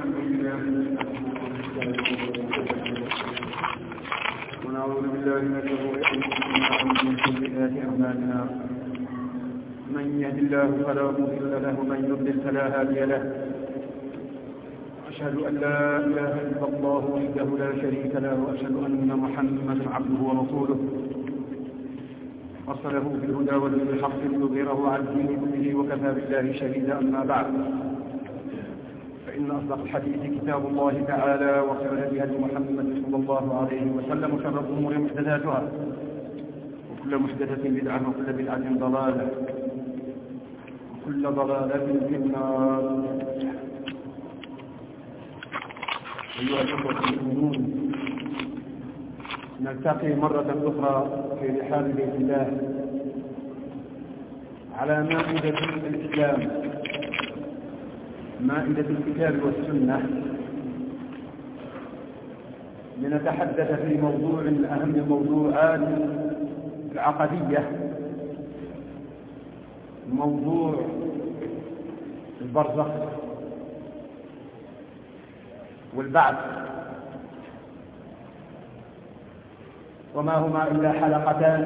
ونعوذ بالله من شرور انفسنا ومن سيئات اعمالنا. من يهد الله فلا مضل له ومن يضلل فلا هادي له. أشهد أن لا إله إلا الله وحده لا شريك له وأشهد أن محمدا عبده ورسوله أرسله بالهدى ودين الحق ليظهره على الدين كله وكفى بالله شهيدا. أما بعد، فإن أصدق الحديث كتاب الله تعالى وخير الهدي هدي محمد صلى الله عليه وسلم وشر الأمور محدثاتها وكل محدثة بدعة وكل بدعة ضلالة وكل ضلالة في النار. أيها الأخوة المؤمنون، نلتقي مرة أخرى في رحاب بيت الله على مائدة الإسلام، مائدة الكتاب والسنة، لنتحدث في موضوع من أهم الموضوعات العقدية، موضوع البرزخ والبعث، وما هما إلا حلقتان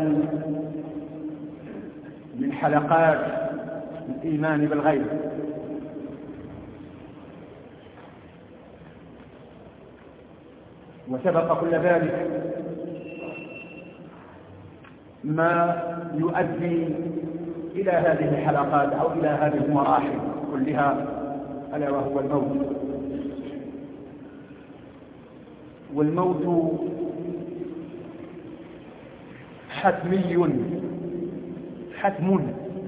من حلقات الإيمان بالغيب. وسبق كل ذلك ما يؤدي إلى هذه الحلقات أو إلى هذه المراحل كلها، ألا وهو الموت. والموت حتمي، حتم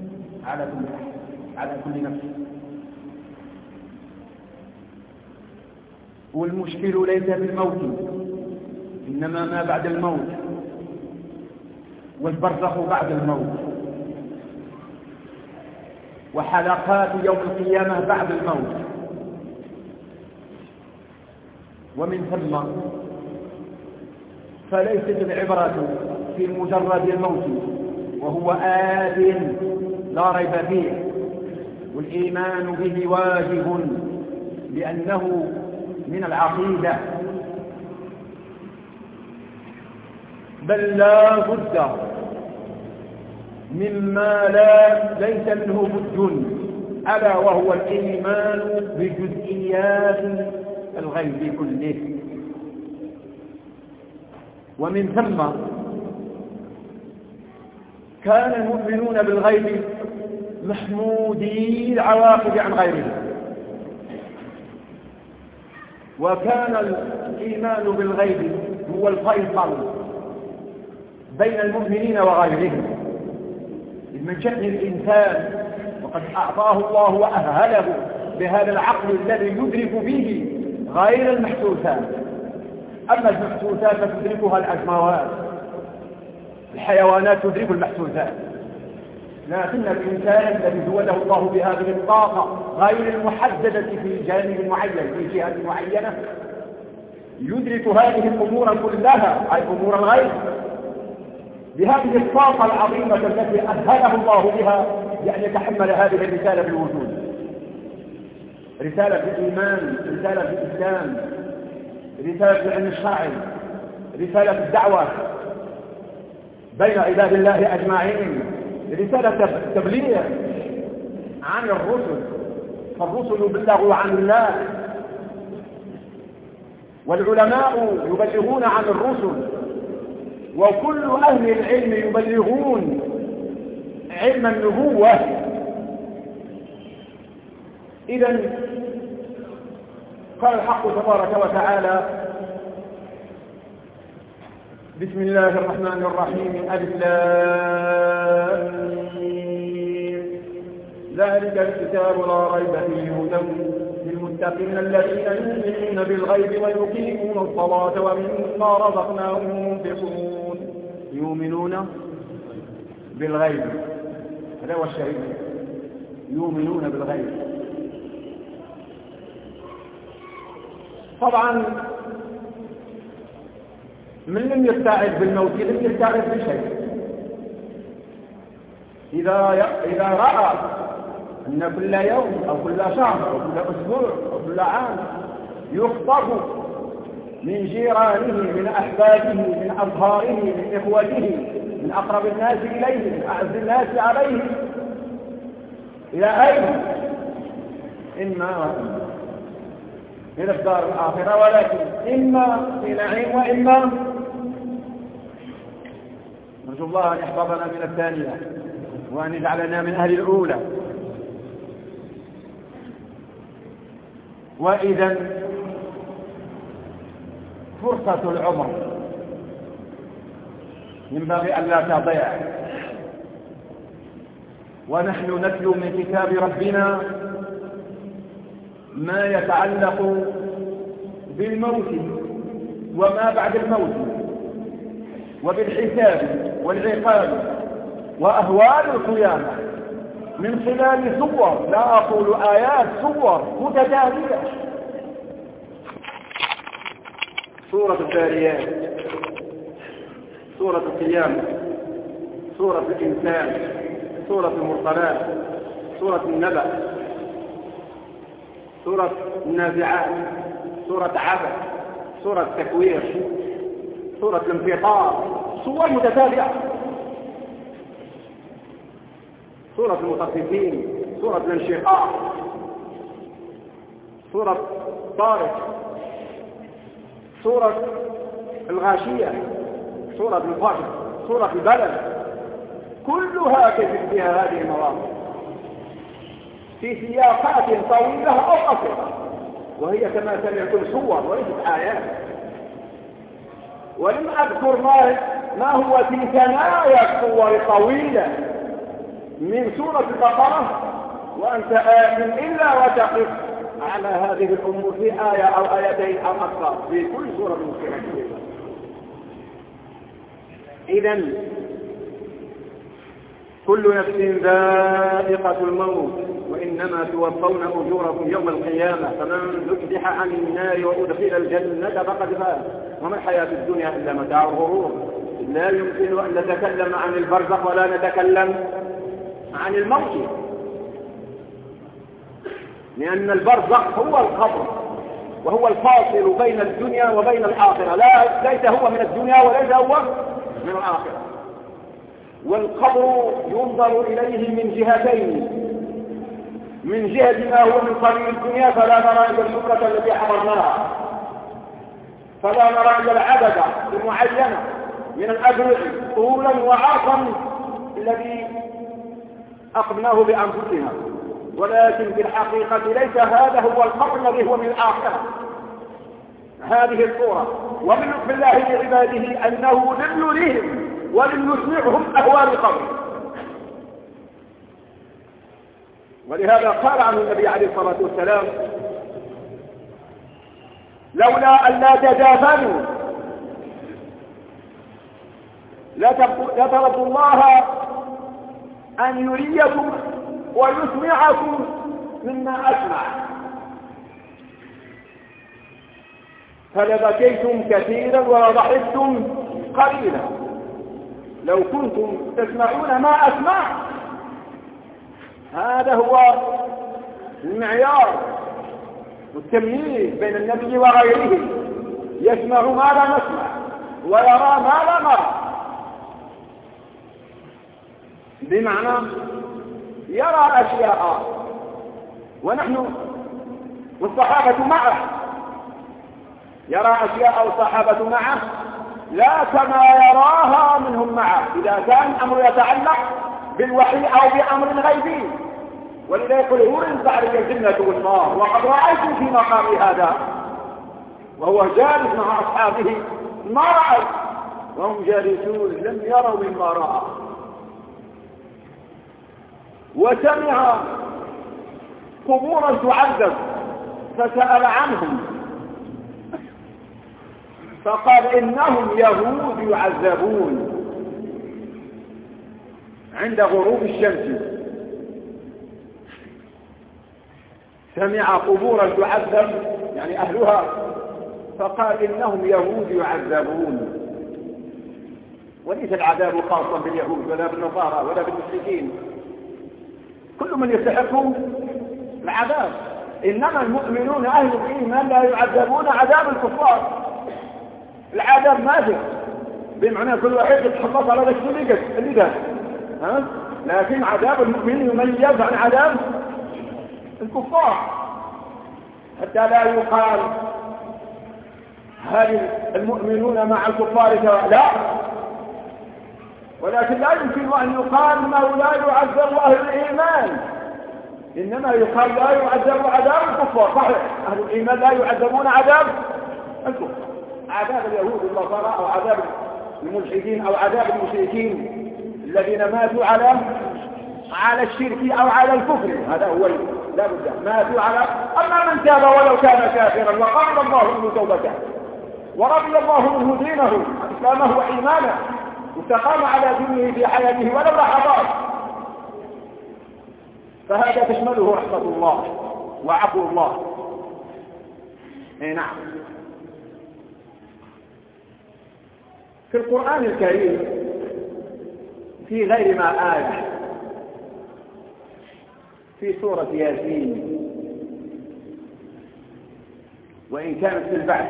على كل نفس. والمشكل ليس بالموت، إنما ما بعد الموت، والبرزخ بعد الموت، وحلقات يوم القيامة بعد الموت. ومن ثم فليست العبرة في مجرد الموت وهو آت لا ريب فيه، والإيمان به واجب لأنه من العقيدة، بل لا بد مما ليس منه بد، ألا وهو الإيمان بجزئيات الغيب كله. ومن ثم كان المؤمنون بالغيب محمودي العواقب عن غيرهم، وكان الإيمان بالغيب هو الفيصل بين المؤمنين وغيرهم. من شأن الإنسان، وقد أعطاه الله وأهله بهذا العقل الذي يدرك به غير المحسوسات. أما المحسوسات فتدركها الأجموات، الحيوانات تدرك المحسوسات، لكن الإنسان الذي زوده الله بهذه الطاقة غير المحددة في جانب معين، في جهة معينة، يدرك هذه الأمور كلها، أي أمور الغيب، بهذه الطاقة العظيمة التي أهله الله بها لأن يتحمل هذه الرسالة في الوجود، رسالة في الإيمان، رسالة في الإسلام، رسالة في العلم الشرعي، رسالة في الدعوة بين عباد الله أجمعين، رسالة تبليغ عن الرسل، فالرسل يبلغوا عن الله، والعلماء يبلغون عن الرسل، وكل أهل العلم يبلغون علم النبوة. إذن قال الحق تبارك وتعالى: بسم الله الرحمن الرحيم، ألف لام ميم، ذلك الكتاب لا ريب فيه هدى للمتقين الذين يؤمنون بالغيب ويقيمون الصلاة ومما رزقناهم ينفقون. يؤمنون بالغيب، هذا هو الشهيد، يؤمنون بالغيب. طبعا من لم يستعد بالموت لم يستعد بشيء. إذا رأى أن كل يوم أو كل شهر أو كل أسبوع أو كل عام يخطف من جيرانه، من أحبابه، من أصهاره، من إخوته، من أقرب الناس إليه، من أعز الناس عليه. إلى أين؟ إما إلى الدار الآخرة، ولكن إما في نعيم وإما نرجو الله أن يحفظنا من الثانية وأن يجعلنا من أهل الأولى. وإذا فرصة العمر ينبغي أن لا تضيع، ونحن نتلو من كتاب ربنا ما يتعلق بالموت وما بعد الموت وبالحساب والعقاب وأهوال القيامة من خلال صور، لا أقول آيات، صور متتالية. سورة الذاريات، سورة القيامة، سورة الإنسان، سورة المرسلات، سورة النبأ، سورة النازعات، سورة عبس، سورة التكوير، سورة الانفطار، صور متتالية. سورة المطففين، سورة الانشقاق، سورة طارق، سورة الغاشية، سورة الفجر، سورة البلد، كلها كتب فيها هذه المواضيع في سياقات طويلة أو قصيرة، وهي كما سمعتم صور وليست آيات. ولم أذكر ما هو في ثنايا الصور الطويلة من سورة البقرة، وأنت آمن إلا وتقف على هذه الأمور في آية أو آيتين أو أكثر في كل سورة من السورة. إذن كل نفس ذائقة الموت وإنما توفون أجوركم يوم القيامة، فمن زحزح عن النار وأدخل الجنة فقد فاز وما الحياة الدنيا إلا متاع الغرور. لا يمكن أن نتكلم عن البرزخ ولا نتكلم عن الموت، لأن البرزخ هو القبر وهو الفاصل بين الدنيا وبين الآخرة، ليس هو من الدنيا وليس هو من الآخرة. والقبر ينظر إليه من جهتين: من جهة ما هو من قبيل الدنيا فلا نرى إلا الشكرة التي حضرناها، فلا نرى إلا العدد المعينة من الأجر طولا وعرضا الذي أقمناه بأنفسنا، ولكن في الحقيقة ليس هذا هو القبر الذي هو من الآخرة. هذه الصورة ومن لطف الله لعباده أنه لم يريهم ولم يسمعهم أهوال القبر. ولهذا قال عنه النبي عليه الصلاة والسلام: لولا أن لا تدافنوا لطلبت الله أن يريكم ويسمعكم مما أسمع، فلبكيتم كثيرا ولضحكتم قليلا. لو كنتم تسمعون ما أسمع. هذا هو المعيار والتمييز بين النبي وغيره، يسمع ما لا نسمع ويرى ما لا نرى، بمعنى يرى أشياء ونحن والصحابة معه، يرى أشياء والصحابة معه لا كما يراها منهم معه إذا كان الأمر يتعلق بالوحي أو بأمر غيبي. ولذا يقول: هو إن تعرف الجنة والنار وقد رأيت في مقام هذا، وهو جالس مع أصحابه ما رأوا وهم جالسون لم يروا مما رأى. وسمع قبورا تعذب فسأل عنهم فقال: إنهم يهود يعذبون عند غروب الشمس. سمع قبورا تعذب يعني أهلها، فقال: إنهم يهود يعذبون. وليس العذاب خاصا باليهود ولا بالنصارى ولا بالمشركين، كل من يستحق العذاب. إنما المؤمنون أهل الإيمان لا يعذبون عذاب الكفار. العذاب ماذا؟ بمعنى كل واحد يتحفظ على ذلك اللي ده. لكن عذاب المؤمنين يميز عن عذاب الكفار، حتى لا يقال هل المؤمنون مع الكفار سواء، لا، ولكن لا يمكن أن يقال أنه لا يعذب أهل الإيمان، إنما يقال لا يعذب عذاب الكفار. صحيح، أهل الإيمان لا يعذبون عذاب الكفار، عذاب اليهود والنصارى أو عذاب الملحدين أو عذاب المشركين الذين ماتوا على الشرك أو على الكفر، هذا هو لا بد ماتوا على. أما من تاب ولو كان كافرا وقبل الله منه توبته ورضي الله منه دينه إسلامه وإيمانه واستقام على دينه في حياته ولو لحظات، فهذا تشمله رحمة الله وعفو الله. نعم. في القرآن الكريم في غير ما آية في سورة ياسين، وإن كانت في البعث: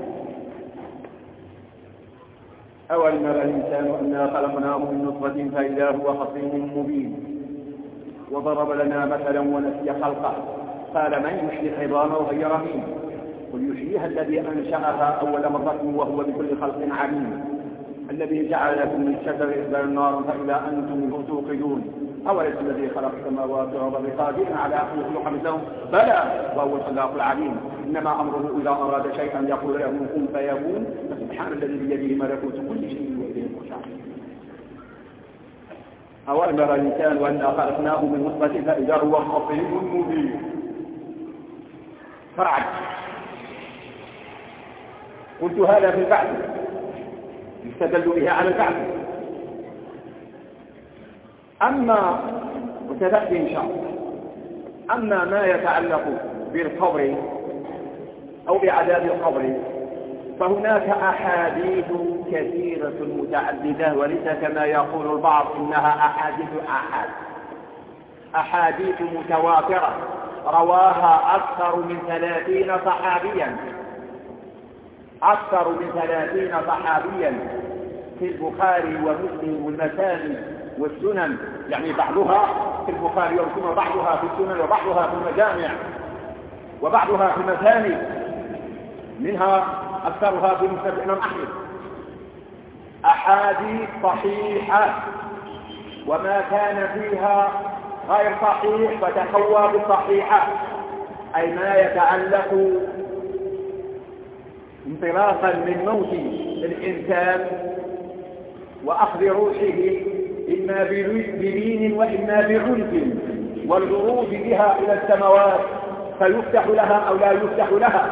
أولم يرى الإنسان أنا خلقناه من نطفة فإذا هو خصيم مبين وضرب لنا مثلا ونسي خلقه قال من يحيي العظام وهي رميم قل يحييها الذي أنشأها أول مرة وهو بكل خلق عليم الذي جعل لكم من شجر الإخبار نارا فإذا أنتم منه توقدون أوليس الذي خلق السماوات والأرض بقادر على أن يخلق مثلهم بلى وهو الخلاق العليم إنما أمره إذا أراد شيئا يقول له كن فيكون فسبحان الذي بيده ملكوت كل شيء وإليه الرجعة. أولم يرى الإنسان أنا خلقناه من نطفة فإذا هو خصيم مبين. فرعا قلت هذا في البعث يستدل به على البعث. أما وتأتي إن شاء الله أما ما يتعلق بالقبر أو بعذاب القبر فهناك أحاديث كثيرة متعددة وليس كما يقول البعض إنها أحاديث متواترة رواها أكثر من 30 صحابيا في البخاري ومسلم والمساني والسنن، يعني بعضها في البخاري والسنن بعضها في السنن وبعضها في المجامع وبعضها في المساني، منها أكثرها في مسند الإمام أحمد. أحاديث صحيحة وما كان فيها غير صحيح فتقوى بالصحيحة، أي ما يتعلق انطلاقا من موت الإنسان وأخذ روحه إما بلين وإما بعنف والغروب بها إلى السماوات فيفتح لها أو لا يفتح لها،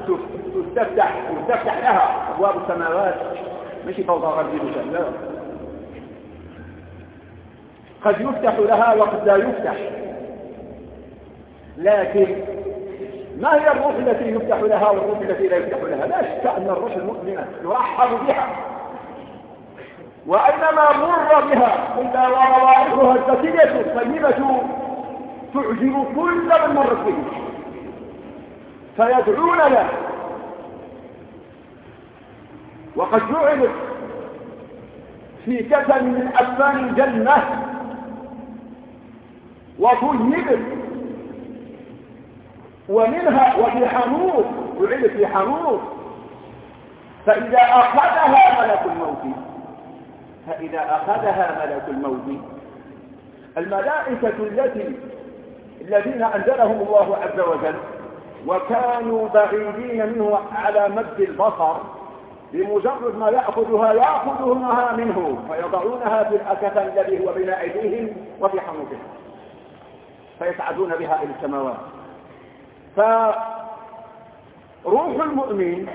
تفتح لها أبواب السماوات، مش فوضى غربي لا، قد يفتح لها وقد لا يفتح. لكن ما هي الروح التي يفتح لها والروح التي لا يفتح لها؟ لا شك أن الروح المؤمنة يرحب بها وأينما مر بها إلا وروائحها الزكية الطيبة تعجب كل من مر به فيدعون له. وقد جعلت في كفن من أكفان الجنة وطيبت ومنها وفي حنوط، جعلت في حنوط، فإذا أخذها ملك الموت الملائكة الذين أنزلهم الله عز وجل وكانوا بعيدين منه على مد البصر، بمجرد ما يأخذونها منه فيضعونها في الأكفان الذي هو بين أيديهم وفي حنوطهم فيسعدون بها إلى السماوات. فروح المؤمن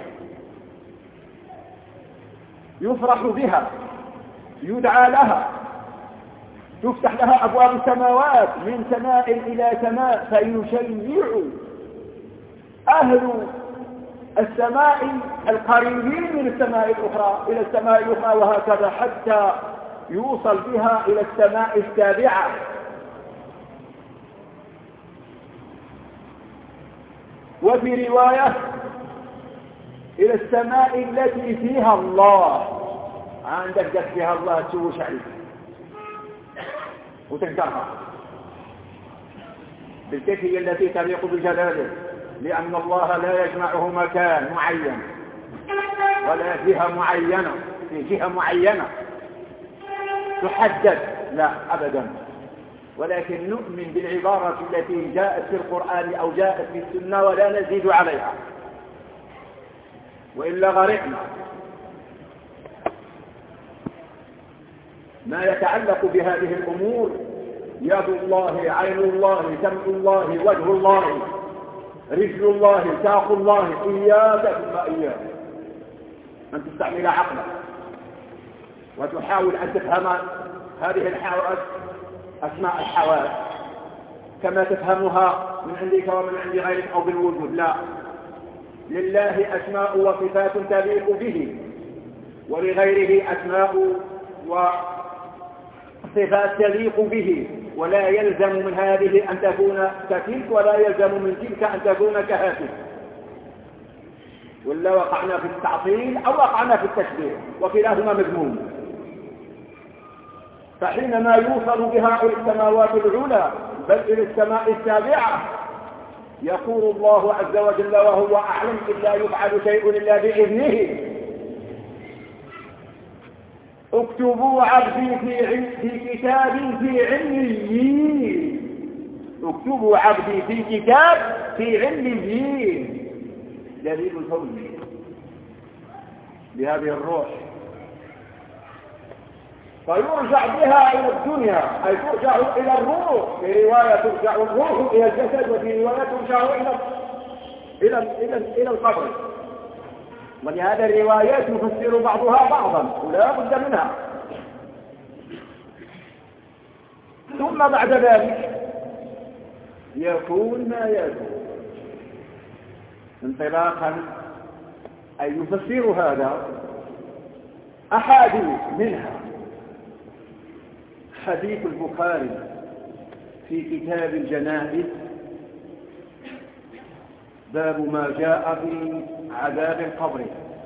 يفرح بها، يدعى لها، تفتح لها أبواب السماوات من سماء إلى سماء فيشيع أهل السماء القريبين من السماء الأخرى إلى السماء الأخرى وهكذا حتى يوصل بها إلى السماء السابعة. وفي رواية إلى السماء التي فيها الله. عندك جت فيها الله تشوش عليك وتنكرها، بالكيف هي التي تليق بجلاله، لأن الله لا يجمعه مكان معين ولا جهة معينة، في جهة معينة تحدد، لا أبدا، ولكن نؤمن بالعبارة التي جاءت في القرآن أو جاءت في السنة ولا نزيد عليها، وإلا غرقنا. ما يتعلق بهذه الأمور: يد الله، عين الله، سمع الله، وجه الله، رجل الله، ساق الله، إياك ثم إياك أن تستعمل عقلك وتحاول أن تفهم هذه الحواس، أسماء الحواس، كما تفهمها من عندك ومن عند غيرك أو بالوجود. لا، لله أسماء وصفات تليق به، ولغيره أسماء وصفات تليق به، ولا يلزم من هذه أن تكون كتلك، ولا يلزم من تلك أن تكون كهاتف، ولا وقعنا في التعطيل أو وقعنا في التشبيه، وكلاهما مذموم. فحينما يوصل بها إلى السماوات العلى بل إلى السماء السابعة، يقول الله عز وجل وهو أعلم: إذ لا يفعل شيء إلا بإذنه، اكتبوا عبدي في كتاب في عليين، اكتبوا عبدي في كتاب في عليين. دليل الفوز بهذه الروح، فيرجع بها إلى الدنيا، أي ترجع إلى الروح، في رواية ترجع الروح إلى الجسد، وفي رواية ترجع إلى القبر. ولهذا الروايات يفسر بعضها بعضا ولا بد منها. ثم بعد ذلك يكون ما يكون انطلاقا، أي يفسر هذا أحاديث، منها حديث البخاري في كتاب الجنائز، باب ما جاء في عذاب القبر.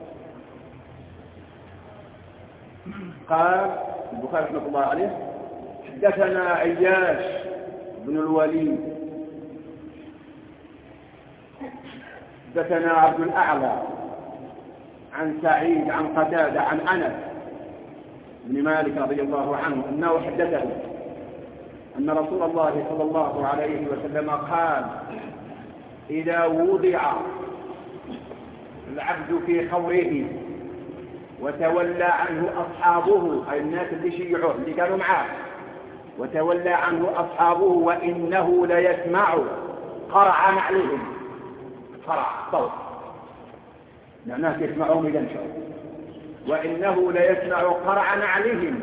قال البخاري رحمه الله عليه: حدثنا عياش بن الوليد، حدثنا عبد الأعلى عن سعيد عن قتادة عن أنس بن مالك رضي الله عنه أنه حدثه أن رسول الله صلى الله عليه وسلم قال: إذا وضع العبد في قبره وتولى عنه أصحابه، أي الناس اللي شيعوه اللي كانوا معاه، وتولى عنه أصحابه وإنه ليسمع قرع نعلهم، قرع صوت لأنه يسمعون إذا انشأوا، وإنه ليسمع قرع نعلهم،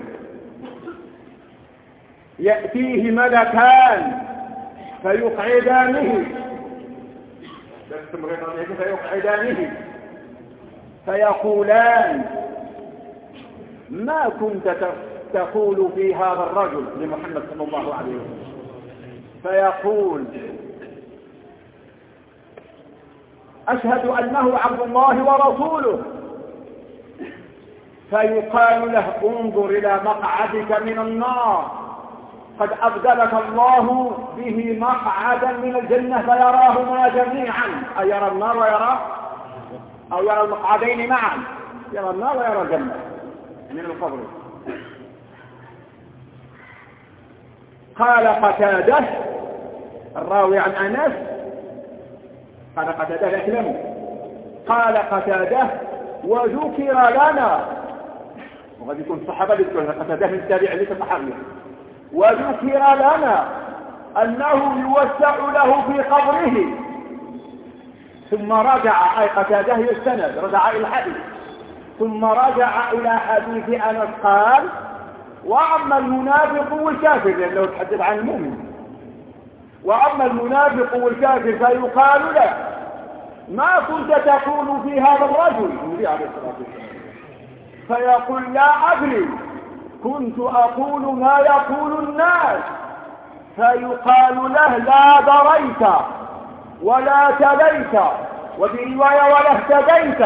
يأتيه ملكان فيقعدانه فيقولان: ما كنت تقول في هذا الرجل، لمحمد صلى الله عليه وسلم، فيقول: أشهد أنه عبد الله ورسوله. فيقال له: انظر إلى مقعدك من النار، قد أبدلك الله به مقعدا من الجنة، فيراهما جميعا، أي يرى النار ويرى، أو يرى المقعدين معا، يرى النار ويرى الجنة من القبر. قال قتادة الراوي عن أنس، قال قتادة يكلمه، قال قتادة: وذكر لنا، وقد يكون الصحابة يذكرون قتادة من التابع ليس صحابيا، وذكر لنا أنه يوسع له في قبره. ثم رجع، أي قتادة يستند، رجع إلى الحديث، ثم رجع إلى حديث أنس قال: وأما المنافق والكافر، لأنه يتحدث عن المؤمن، وأما المنافق والكافر فيقال له: ما كنت تقول في هذا الرجل، النبي عليه الصلاة والسلام، فيقول: لا أدري، كنت أقول ما يقول الناس. فيقال له: لا دريت، ولا تليت، وفي رواية ولا اهتديت،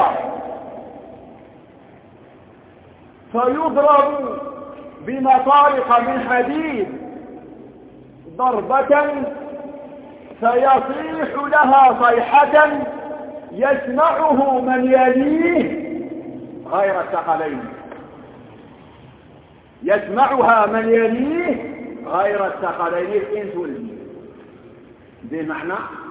فيضرب بمطارق من حديد ضربة فيصيح لها صيحة يسمعه من يليه غير الثقلين، يسمعها من يليه غير الثقلين الإنس والجن. بمعنى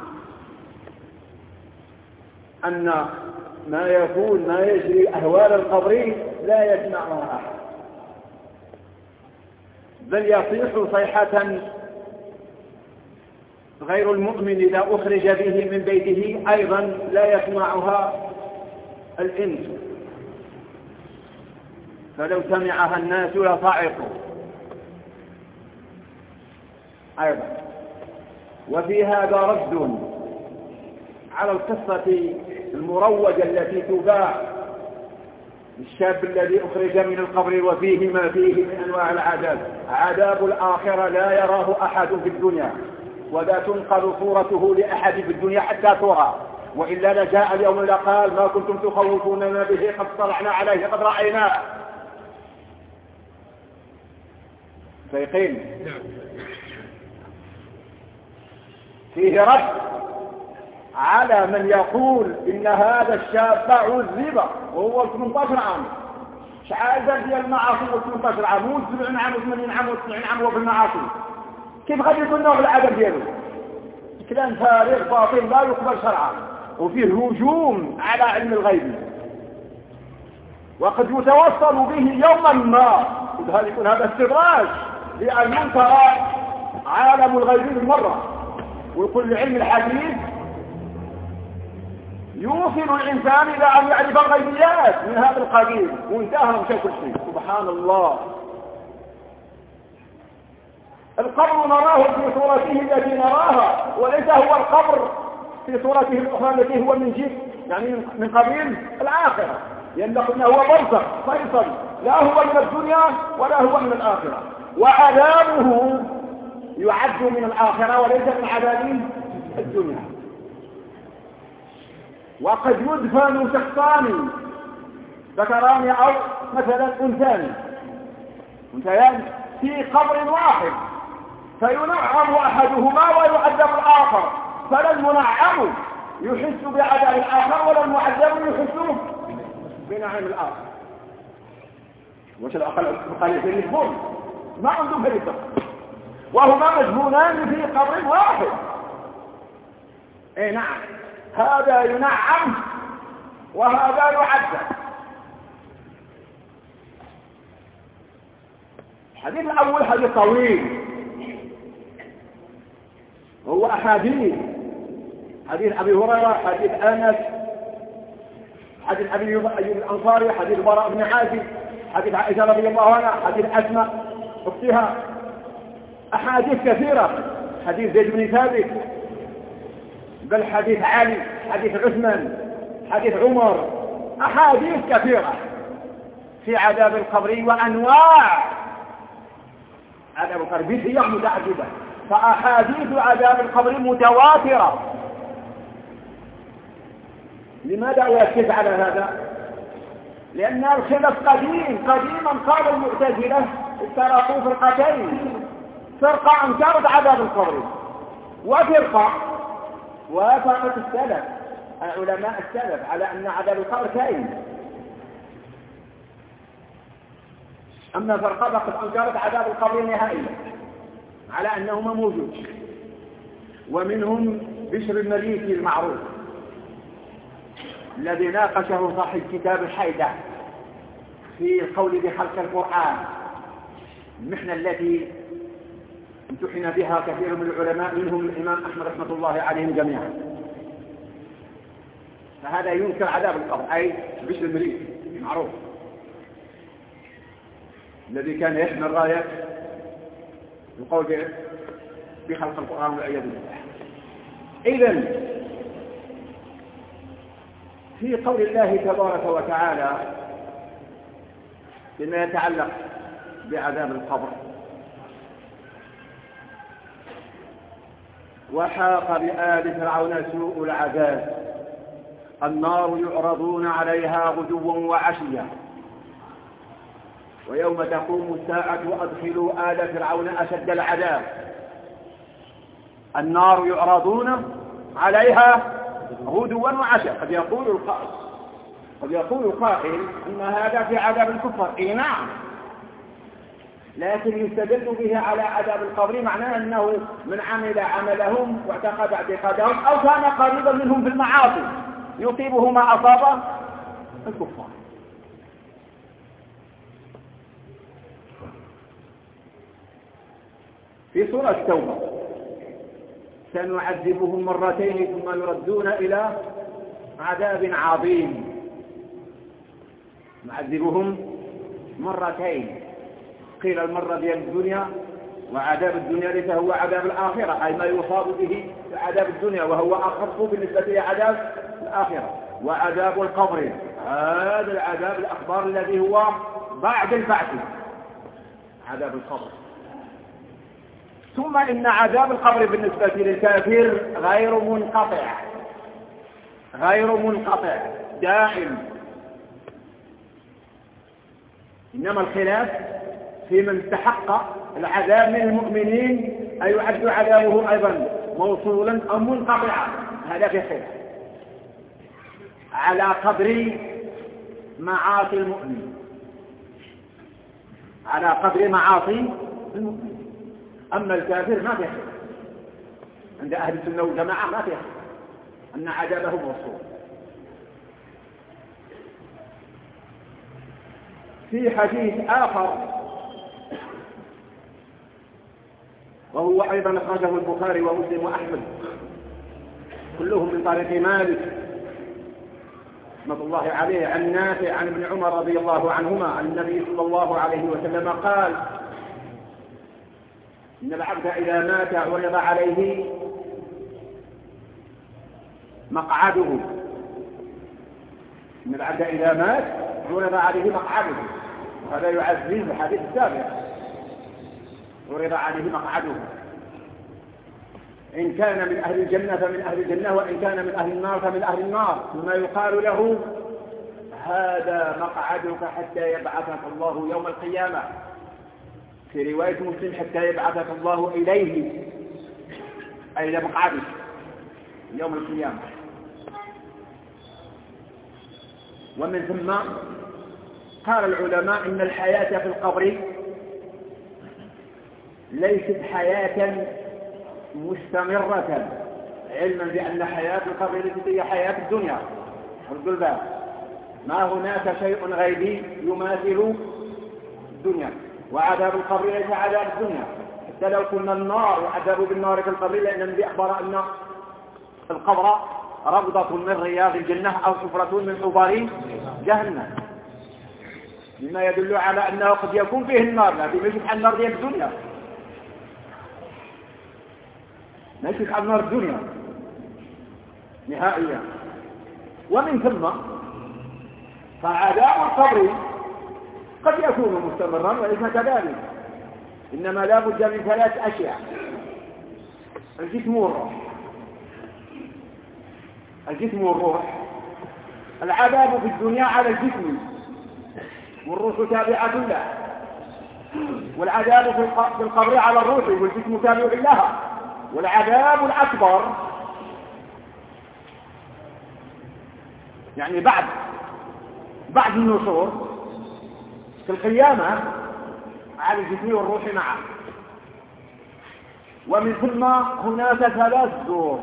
أن ما يجري أهوال القبر لا يسمعها أحد، بل يصيح صيحة غير المؤمن إذا أخرج به من بيته أيضا لا يسمعها الإنس، فلو سمعها الناس لصعقوا أيضا. وفي هذا رد على القصة المروجة التي تباع الشاب الذي أخرج من القبر وفيه ما فيه من أنواع العذاب. عذاب الآخرة لا يراه أحد في الدنيا، ولا تنقل صورته لأحد في الدنيا حتى ترى، وإلا لجاء اليوم لقال ما كنتم تخوفوننا به قد طلعنا عليه قد رأيناه. فيقين فيه رد على من يقول إن هذا الشاب عذب وهو 18 عام، شعائر ديال المعاصي 18 عام و70 عام و80 عام و90 عام وفي المعاصي، كيف غادي يكون نوع العذاب ديالو؟ كلام فارغ باطل لا يقبل شرعا، وفيه هجوم على علم الغيب، وقد يتوصل به يوما ما يكون هذا استدراج لأن ينكر عالم الغيب بالمرة. ويقول العلم الحديث يوصل الإنسان إلى أن يعرف الغيبيات من هذا القبيل، وانتهى مشى كل شيء. سبحان الله. القبر نراه في صورته التي نراها، وليس هو القبر في صورته الأخرى التي هو من جهة يعني من قبيل الآخرة، لأن قلنا هو برزخ فيصل، لا هو من الدنيا ولا هو من الآخرة، وعذابه يعد من الآخرة وليس من عذاب الدنيا. وقد يدفن شخصان ذكران أو مثلا أنثيان في قبر واحد، فينعم أحدهما ويعذب الآخر، فلا المنعم يحس بعذاب الآخر ولا المعذب يحس بنعم الآخر. وش الأقل في الجبون ما عندهم فريسة، وهما مجبونان في قبر واحد. اي نعم، هذا ينعم وهذا يعذب. الحديث الأول حديث طويل، هو أحاديث، حديث أبي هريرة، حديث أنس، حديث أبي أيوب الأنصاري، حديث براء بن عازب، حديث عائشة رضي الله عنها، حديث أسماء أختها، أحاديث كثيرة، حديث زيد بن ثابت، بل حديث علي، حديث عثمان، حديث عمر، أحاديث كثيرة في عذاب القبر وأنواع عذاب القبر هي متعددة، فأحاديث عذاب القبر متواترة. لماذا أركز على هذا؟ لأن الخلاف قديما قال المعتزلة افترقوا فرقتين، فرقة أنكرت عذاب القبر، وفرقة وافقت السلف علماء السلف على أن عذاب القبر كائن. أما فرقة فقد أنكرت عذاب القبر نهائيا على أنه ما موجود. ومنهم بشر المليكي المعروف الذي ناقشه صاحب كتاب الحيدة في القول بخلق القرآن، المحنة التي امتحن بها كثير من العلماء منهم الإمام أحمد رحمة الله عليهم جميعا. فهذا ينكر عذاب القبر، أي بشر المليكي معروف الذي كان يحمل راية القول بخلق القرآن والعياذ بالله. إذن في قول الله تبارك وتعالى فيما يتعلق بعذاب القبر: وحاق بآل فرعون سوء العذاب النار يعرضون عليها غدوا وعشيا ويوم تقوم الساعة أدخلوا آل فرعون أشد العذاب. النار يعرضون عليها غدوا وعشيا. قد يقول قائل أن هذا في عذاب الكفر. إيه نعم، لكن يستدل به على عذاب القبر، معناه أنه من عمل عملهم واعتقد اعتقادهم أو كان قريبا منهم في المعاصي يصيبه ما أصاب الكفار. في سورة التوبة سنعذبهم مرتين ثم يردون إلى عذاب عظيم. نعذبهم مرتين، قيل المرة ديال الدنيا، وعذاب الدنيا ليس هو عذاب الآخرة، أي ما يصاب به في عذاب الدنيا وهو أخف بالنسبة لعذاب الآخرة. وعذاب القبر هذا العذاب الأكبر الذي هو بعد البعث، عذاب القبر. ثم إن عذاب القبر بالنسبة للكافر غير منقطع دائم، إنما الخلاف في من استحق العذاب من المؤمنين أيعد عذابه أيضا موصولا أو منقطعا، هذا في خلاف على قدر معاصي المؤمن، على قدر معاصي المؤمن. أما الكافر ما فيه خلاف عند أهل السنة والجماعة، ما فيه خلاف أن عذابه موصول. في حديث آخر وهو أيضا أخرجه البخاري ومسلم وأحمد كلهم من طريق مالك رحمة الله عليه عن نافع عن ابن عمر رضي الله عنهما عن النبي صلى الله عليه وسلم قال: إن العبد إذا مات عرض عليه مقعده. إن العبد إذا مات عرض عليه مقعده، وهذا يعزز الحديث السابق، عرض عليه مقعده، إن كان من أهل الجنة فمن أهل الجنة، وإن كان من أهل النار فمن أهل النار، ثم يقال له: هذا مقعدك حتى يبعثك الله يوم القيامة. في رواية مسلم: حتى يبعثك الله إليه، أي إلى مقعدك يوم القيامة. ومن ثم قال العلماء إن الحياة في القبر ليست حياة مستمرة، علما بأن حياة القبر ليست هي حياة الدنيا. رد الباب، ما هناك شيء غيبي يماثل الدنيا، وعذاب القبر ليس عذاب الدنيا. حتى لو كنا النار وعذاب بالنار في القبر، لأن النبي أخبر أن القبر روضة من رياض الجنة أو حفرة من حفر جهنم، مما يدل على أنه قد يكون فيه النار، لكن ليس على النار ديال الدنيا، ليس على النار الدنيا نهائيا. ومن ثم فعذاب القبر قد يكون مستمرا وليس كذلك، إنما لا بد من ثلاث أشياء: الجسم والروح. الجسم والروح، العذاب في الدنيا على الجسم والروح تابعة له، والعذاب في القبر على الروح والجسم تابع لها. والعذاب الأكبر يعني بعد النشور في القيامة على الجسم والروح معا. ومن ثم هناك ثلاث دور: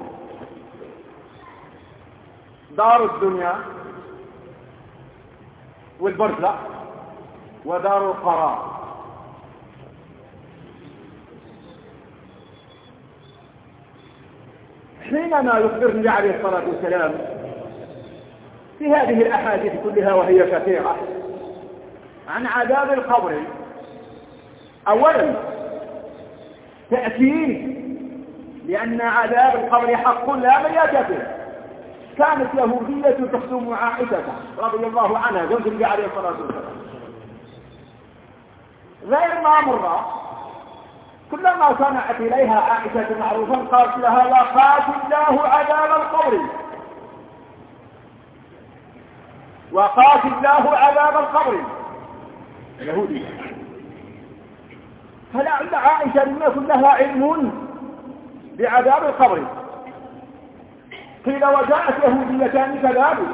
دار الدنيا والبرزخ ودار القرار. حينما يخبر النبي عليه الصلاة والسلام في هذه الأحاديث كلها وهي كثيرة عن عذاب القبر، أولا تأكيد لأن عذاب القبر حق لا مرية فيه. كانت يهودية تخدم عائشة رضي الله عنها زوج النبي عليه الصلاة والسلام، غير ما مر كلما صنعت إليها عائشة معروفا قالت لها وقاتل الله عذاب القبر، وقاتل الله عذاب القبر يهودي. فلعل عائشة لم يكن لها علم بعذاب القبر. قيل وجاءت يهوديتان كذلك،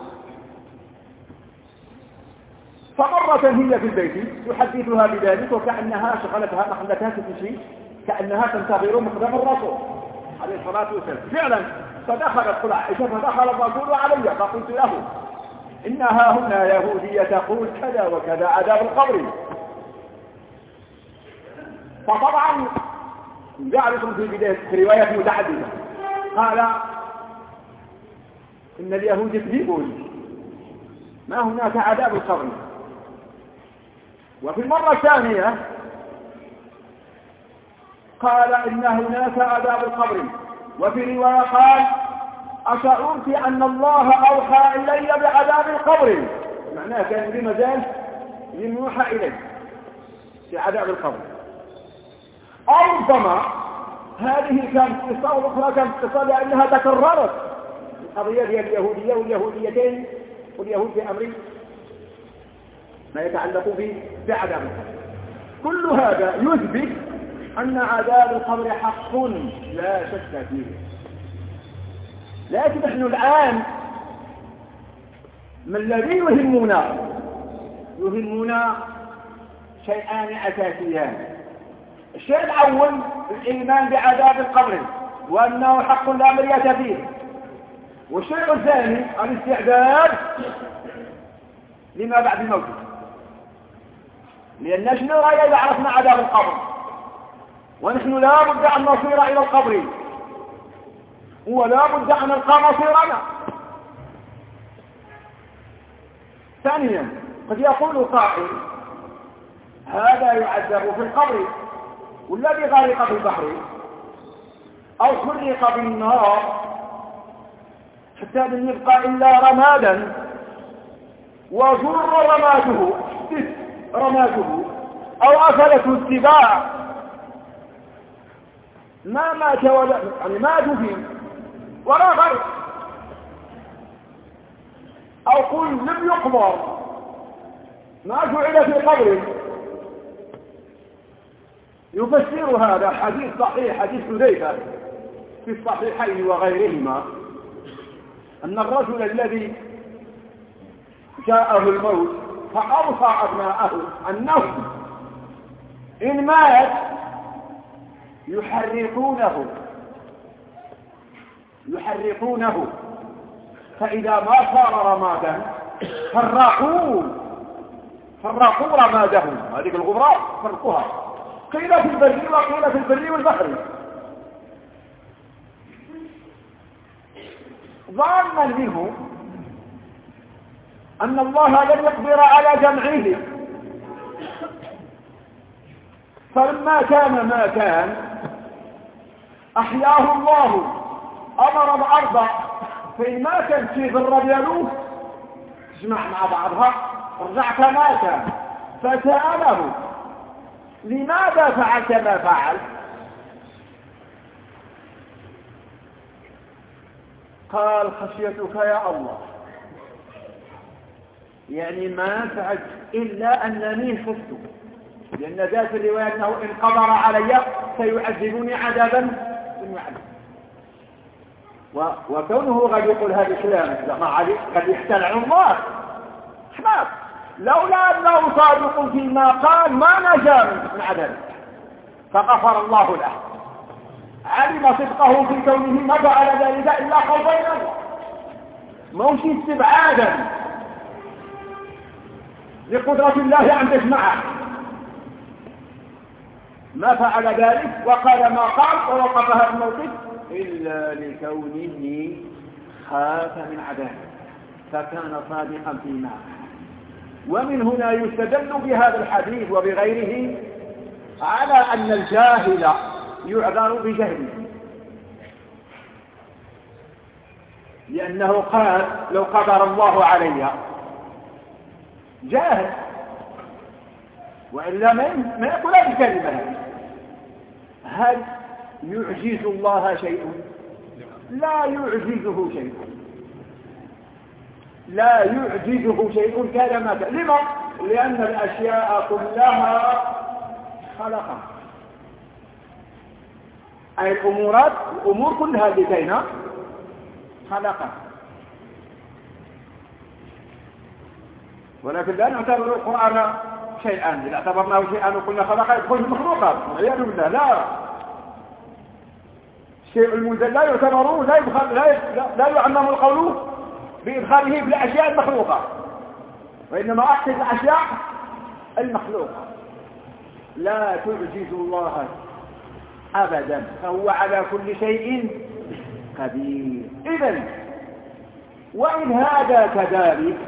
فمرة هي في البيت تحدثها بذلك وكأنها شغلتها محلتها تمشي كأنها تنتظر مقدم الرسول عليه الصلاة والسلام. فعلا فدخلت عائشة فدخل الرسول علي فقلت له إنها هنا يهودية تقول كذا وكذا عذاب القبر. فطبعا جعلتم في بداية رواية متعددة قال إن اليهود يكذبون ما هناك عذاب القبر. وفي المرة الثانية قال إن هناك عذاب القبر. وفي رواية قال أشعرت أن الله أوحى إلي بعذاب القبر، معناه كان بمجال يوحى إليه بعذاب القبر. أو ربما هذه كانت قصة والأخرى كانت قصة لأنها تكررت القضية هي اليهودية واليهوديتين واليهود في أمر ما يتعلق بعذاب القبر. كل هذا يثبت أن عذاب القبر حق لا شك فيه. لكن نحن الآن ما الذي يهمنا شيئان أساسيان. الشيء الأول الإيمان بعذاب القبر وأنه حق لا مرية فيه. والشيء الثاني الاستعداد لما بعد الموت، لأن شنو إذا عرفنا عذاب القبر ونحن لا بد أن نصير إلى القبر ولا بد أن نلقى مصيرنا. ثانيا قد يقول قائل هذا يعذب في القبر والذي غرق في البحر أو خرق بالنار حتى لن يبقى إلا رمادا وزر رماده أو أكلته السباع ما مات ولا يعني ما دفن ولا غرق، أو قل لم يقبر ما جعل في قبره. يفسر هذا حديث صحيح حديث حذيفة في الصحيحين وغيرهما أن الرجل الذي جاءه الموت فأوصى أبناءه أنه إن مات يحرقونه فإذا ما صار رمادا فرقوا رمادهم، هذه الغبرات فرقوها، قيل في البر وقيل في البر والبحر، ظانا منه أن الله لن يقدر على جمعه، فلما كان ما كان أحياه الله، أمر الأرض فإما كان في ذرة ديالو تجمع مع بعضها رجع كما كان، فسأله لماذا فعلت ما فعل؟ قال خشيتك يا الله، يعني ما فعلت إلا أنني خفت، لأن ذات الرواية أنه إن قدر علي سيعذبني عذابا يعذب. وكونه قد يقول هذا الكلام قد يحتلع الله حماق، لولا أنه صادق فيما قال ما نجا من عذابه فغفر الله له، علم صدقه في كونه ما فعل ذلك إلا خوفا منه، موش استبعادا لقدرة الله أن تسمعه، ما فعل ذلك وقال ما قال ووقف هذا الموقف إلا لكونه خاف من عذابه فكان صادقا فيما قال. ومن هنا يستدل بهذا الحديث وبغيره على أن الجاهل يعذر بجهله، لأنه قال لو قدر الله علي جاهل، وإلا ما يقول هذه الكلمة. هل يعجز الله شيء؟ لا يعجزه شيء، لا يعجزه شيء كان ما كان. لما؟ لأن الأشياء كلها خلقها، أي الأمور كلها لدينا خلقها. ولكن لا نعتبر القرآن شيئا، إذا اعتبرناه شيئا وقلنا خلقه يدخل في المخلوقات والعياذ بالله. لا، الشيء المنزل لا يعتبر، لا يعمم القول بإدخاله في الأشياء المخلوقة، وإنما أحسن الأشياء المخلوقة. لا تعجز الله أبدا، فهو على كل شيء قدير. إذن وإن هذا كذلك،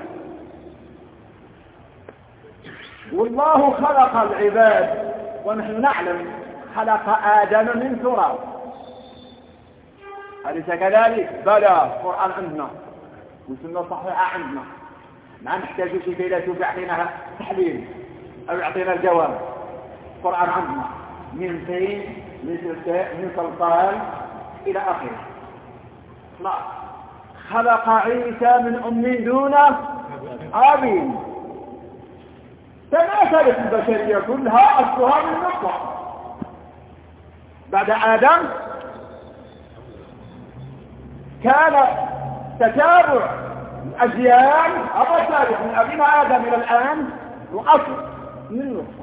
والله خلق العباد ونحن نعلم خلق آدم من تراب، أليس كذلك؟ بلى، القرآن عندنا والسنة الصحيحة عندنا، ما نحتاج شي فيلسوف يعطينا تحليل أو يعطينا الجواب. القرآن عندنا من طين، من صلصال إلى آخره. لا، خلق عيسى من أم دون أب، تناسلت البشرية كلها أصلها من نطفة. بعد آدم كان تتابع الأجيال الرسالة من أبينا آدم إلى الآن وأصل من نطفة،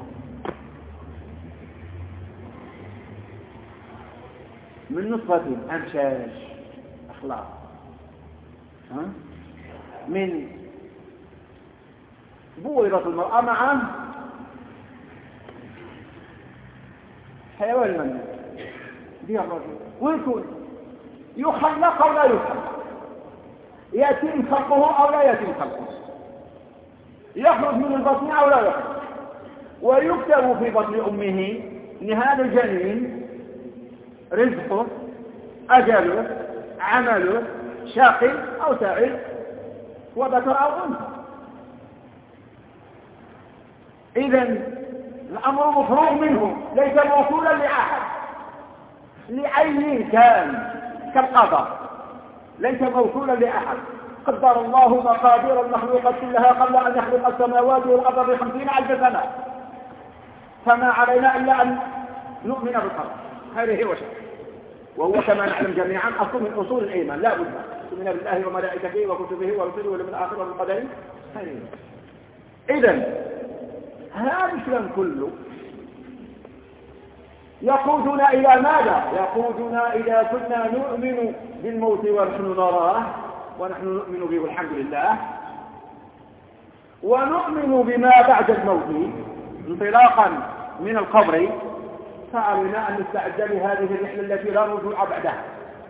من نطفة أمشاج أخلاق، من بويضة المرأة مع حيوان المنزل دي الرجل، ويكون يخلق أو لا يخلق، يتم خلقه أو لا يتم خلقه، يخرج من البطن أو لا يخرج، ويكتب في بطن أمه إن هذا الجنين رزقه، أجله، عمله، شاقي أو سعيد، وذكر أو أنثى. إذن الأمر مفروغ منه، ليس موصولا لأحد، لأي كان كالقدر، ليس موصولا لأحد. قدر الله مقادير المخلوقات كلها قبل أن يخلق السماوات والأرض ب50,000 سنة، فما علينا إلا أن نؤمن بالقدر خيره وشره، وهو كما نعلم جميعا أصل من أصول الإيمان، لا بد تؤمن بالله وملائكته وكتبه ورسله واليوم الآخر والقدر خيره. إذن هذا الكلام كله يقودنا إلى ماذا؟ يقودنا إذا كنا نؤمن بالموت ونحن نراه ونحن نؤمن به والحمد لله، ونؤمن بما بعد الموت انطلاقا من القبر، فعلينا أن نستعد لهذه الرحلة التي لا رجوع بعدها.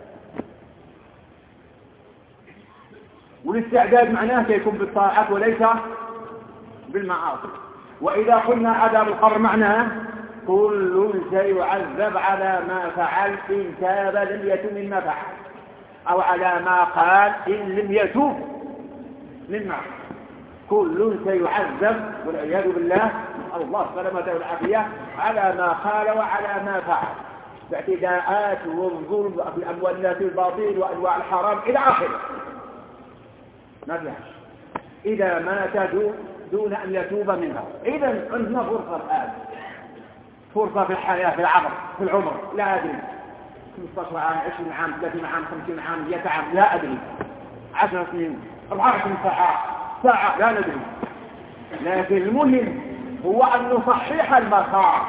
والاستعداد معناه سيكون بالطاعات وليس بالمعاصي. وإذا قلنا عذاب القبر معناه كل سيعذب على ما فعل، إن تاب لم يتب مما فعل، أو على ما قال إن لم يتوب مما فعل. كل سيعذب والعياذ بالله، نسأل الله السلامة والعافية، على ما قال وعلى ما فعل، باعتداءات والظلم في أموال الناس الباطل وأنواع الحرام إلى آخره. ما فيهاش إذا مات دون أن يتوب منها. إذن عندنا فرصة الآن، فرصة في الحياة، في العمر، لا أدري 15 عام، 20 عام، 30 عام، 50 عام، 100 عام، لا أدري، 10 سنين، 24 ساعة، لا ندري. لكن المهم هو أن نصحح المسار،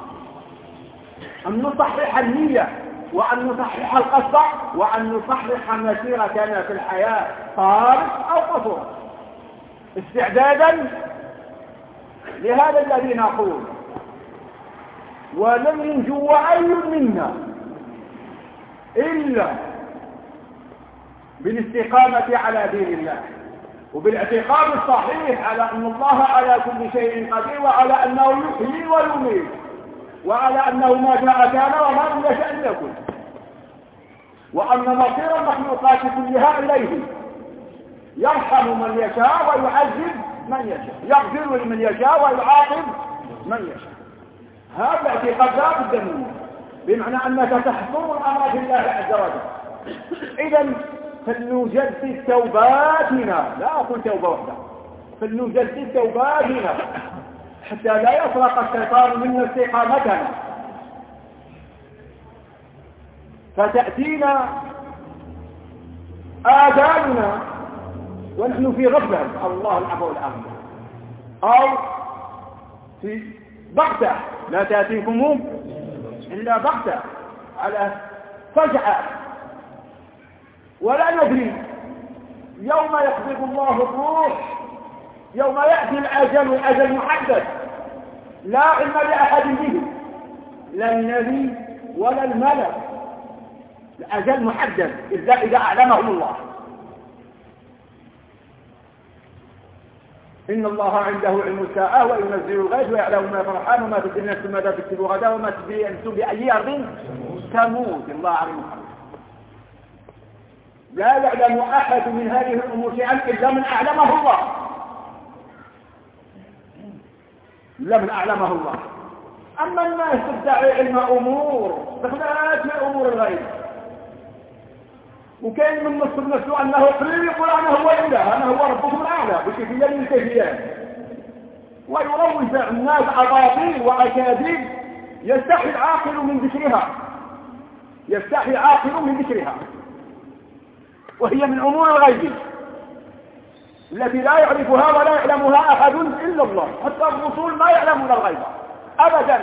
أن نصحح النية، وأن نصحح القصد، وأن نصحح مسيرتنا في الحياة طارت أو قصرت، استعدادا لهذا الذي نقول ولن ينجو أي منا إلا بالاستقامة على دين الله، وبالاعتقاد الصحيح على أن الله على كل شيء قدير، وعلى أنه يحيي ويميت، وعلى أنه ما شاء كان وما لم يشأ لم يكن، وأن مصير المخلوقات كلها إليه، يرحم من يشاء ويعذب من يشاء، يغفر لمن يشاء ويعاقب من يشاء. هذا اعتقاد لا بد منه، بمعنى أنك تحصر الأمر في الله عز وجل. إذن فلنجدد توباتنا، لا أقول توبة واحدة، فلنجدد توباتنا حتى لا يسرق الشيطان منا استقامتنا، فتأتينا آذاننا ونحن في غفلة، نسأل الله العفو والعافية، أو في بغتة، لا تأتيكم إلا بغتة على فجأة، ولا ندري يوم يقبض الله الروح، يوم يأتي الأجل محدد لا علم لأحد به، لا النبي ولا الملك، الأجل محدد إذا أعلمه الله. إن الله عنده علم الساعة وينزل الغيث ويعلم ما في الأرحام وما تدري نفس ماذا تكسب غدا وما تدري نفس بأي أرض تموت، الله عليم خبير. لا يعلم أحد من هذه الأمور شيئا إلا من أعلمه الله، إلا من أعلمه الله. أما الناس تدعي علم أمور بخلاف من أمور الغيب، وكان من نصر نفسه أنه قريب يقول أنا هو إله، أنا هو ربكم الأعلى بكيفية من الكيفيات، ويروج الناس أباطيل وأكاذيب يستحي العاقل من ذكرها، يستحي عاقل من ذكرها، وهي من أمور الغيب التي لا يعرفها ولا يعلمها أحد إلا الله، حتى الرسول ما يعلمون الغيب أبدا.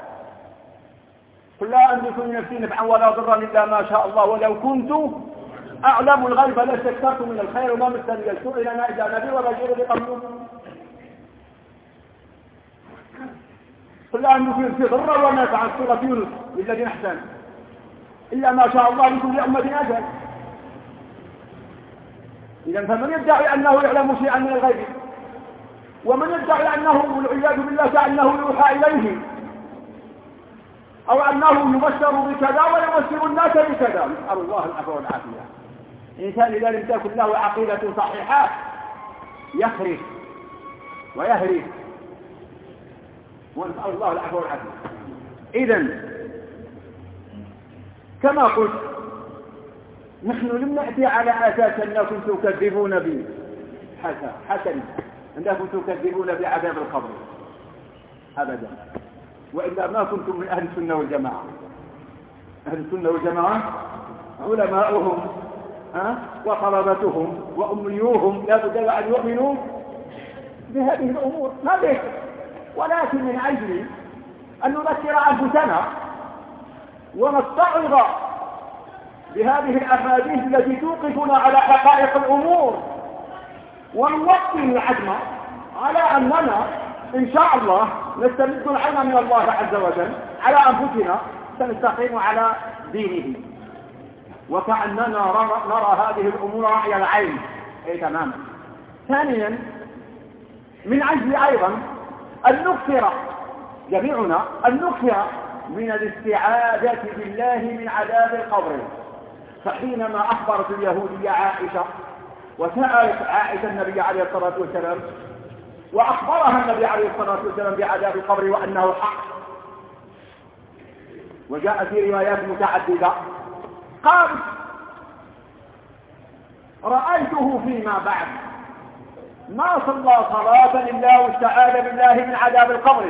قل لا أملك لنفسي نفعا ولا ضرا إلا ما شاء الله ولو كنت أعلم الغيب لاستكثرت من الخير وما مسني السوء لنا إذا نبي ولا جير بقبله. قل لا أملك لنفسي ضرا وما نفعا، سورة يونس للذين أحسنوا، إلا ما شاء الله لكل أمة أجل. إذا فمن يدعي أنه يعلم شيئا من الغيب، ومن يدعي أنه والعياذ بالله كأنه يوحى إليه، أو أنه يبشر بكذا ويبشر الناس بكذا، نسأل الله العفو والعافية. إنسان إذا لم تكن له عقيدة صحيحة يخرف ويهرف، ونسأل الله العفو والعافية. إذن كما قلت نحن لم نأتي على أساس أنكم تكذبون بي حسنا، أنكم تكذبون بعذاب القبر أبدا، وإلا ما كنتم من أهل السنة والجماعة. أهل السنة والجماعة علماؤهم وطلبتهم وأمنيوهم لا بد أن يؤمنوا بهذه الأمور، ما به، ولكن من أجل أن نذكر أنفسنا ونستعرض بهذه الأحاديث التي توقفنا على حقائق الأمور، ونوطن العزم على أننا إن شاء الله نستمد العلم من الله عز وجل على أنفسنا، سنستقيم على دينه، وكأننا نرى هذه الأمور رأي العين. أي تماما. ثانيا من أجل أيضا أن نكثر جميعنا أن نكثر من الاستعاذة بالله من عذاب القبر. فحينما أخبرت اليهودية عائشة وسألت عائشة النبي عليه الصلاة والسلام وأخبرها النبي عليه الصلاة والسلام بعذاب القبر وأنه حق، وجاء في روايات متعددة، قال رأيته فيما بعد ما صلى صلاة إلا واستعاذ بالله من عذاب القبر،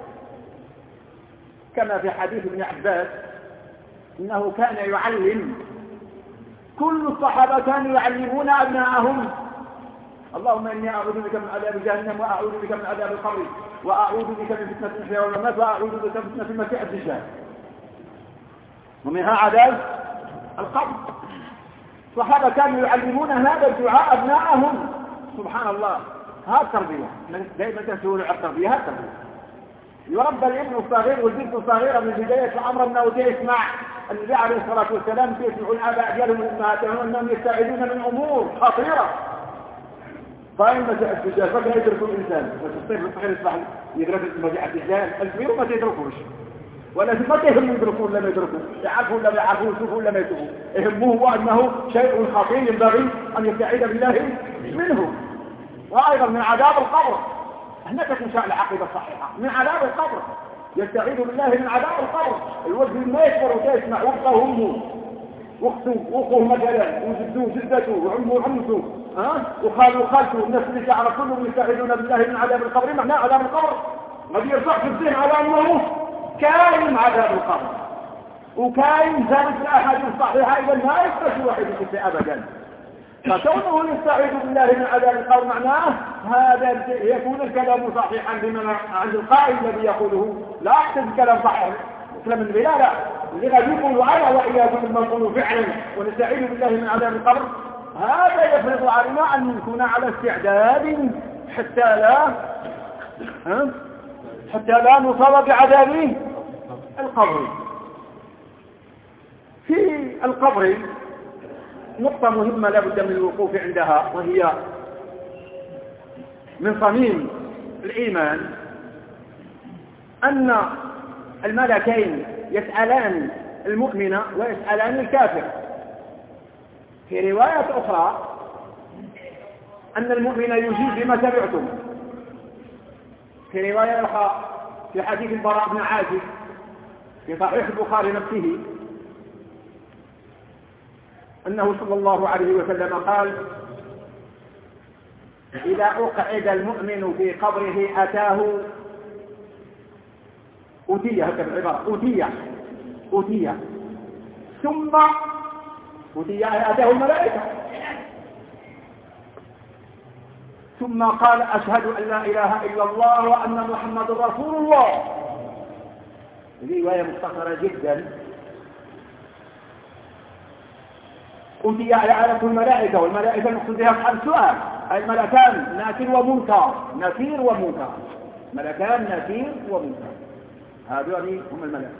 كما في حديث ابن عباس إنه كان يعلم، كل الصحابة كانوا يعلمون أبناءهم اللهم إني أعوذ بك من عذاب جهنم وأعوذ بك من عذاب القبر وأعوذ بك من فتنة المحيا والممات وأعوذ بك من فتنة المسيح الدجال، ومنها عذاب القبر. الصحابة كانوا يعلمون هذا الدعاء أبناءهم. سبحان الله، هذا التربية، دائما تسهل على التربية، هذا التربية. يربى الابن الصغير والبنت الصغيرة من بداية الأمر أنه يسمع النبي عليه الصلاة والسلام يسمع الآباء ديالهم وأمهاتهم أنهم يستعيذون من أمور خطيرة. فإن الدجال فقط يدرك الإنسان، فالطفل الصغير يصبح يدرك المسيح الدجال، الكبير ما يدركوش، ولكن ما تهم يدركوا ولا ما يدركوا، يعرفوا ولا ما يعرفوا، يشوفوا ولا ما يشوفوا، يهمه هو أنه شيء خطير ينبغي أن يستعيذ بالله منه. وأيضا من عذاب القبر، هناك إن شاء العقيدة الصحيحة من عذاب القبر، يستعيذ بالله من عذاب القبر. الولد ما يكبر ويسمع وابقى امه واخوه مثلا وجدوه جدته وعمه عمته وخاله خالته، الناس اللي تعرف كلهم يستعيذون بالله من عذاب القبر. معناه عذاب القبر ما بيرفعش الذهن على انه كائن عذاب القبر، وكائن ثابت في الاحاديث الصحيحه، اذا ما يخرج واحد يكفي ابدا. فكونه يستعيذ بالله من عذاب القبر معناه هذا يكون الكلام صحيحا لمن عند القائل الذي يقوله، لا احسن الكلام صحيح كلام النبي، لا اللي قد يقول انا واياكم مما نقول فعلا ونستعيذ بالله من عذاب القبر، هذا يفرض علينا ان نكون على استعداد حتى لا نصاب بعذاب القبر. في القبر نقطة مهمة لا بد من الوقوف عندها، وهي من صميم الإيمان أن الملكين يسألان المؤمن ويسألان الكافر. في رواية أخرى أن المؤمن يجيب بما سمعتم. في رواية أخرى في حديث البراء بن عازب في صحيح البخاري نفسه أنه صلى الله عليه وسلم قال: إذا أقعد المؤمن في قبره أتاه أتي، هكذا العبارة، أتي ثم أتاه الملائكة ثم قال: أشهد أن لا إله إلا الله وأن محمد رسول الله. هذه رواية مختصرة جدا. أتي على الملائكة، والملائكة نقصد بها أصحاب السؤال، الملكان نكير ومنكر، ملكان نكير ومنكر، هذول هم الملائكة.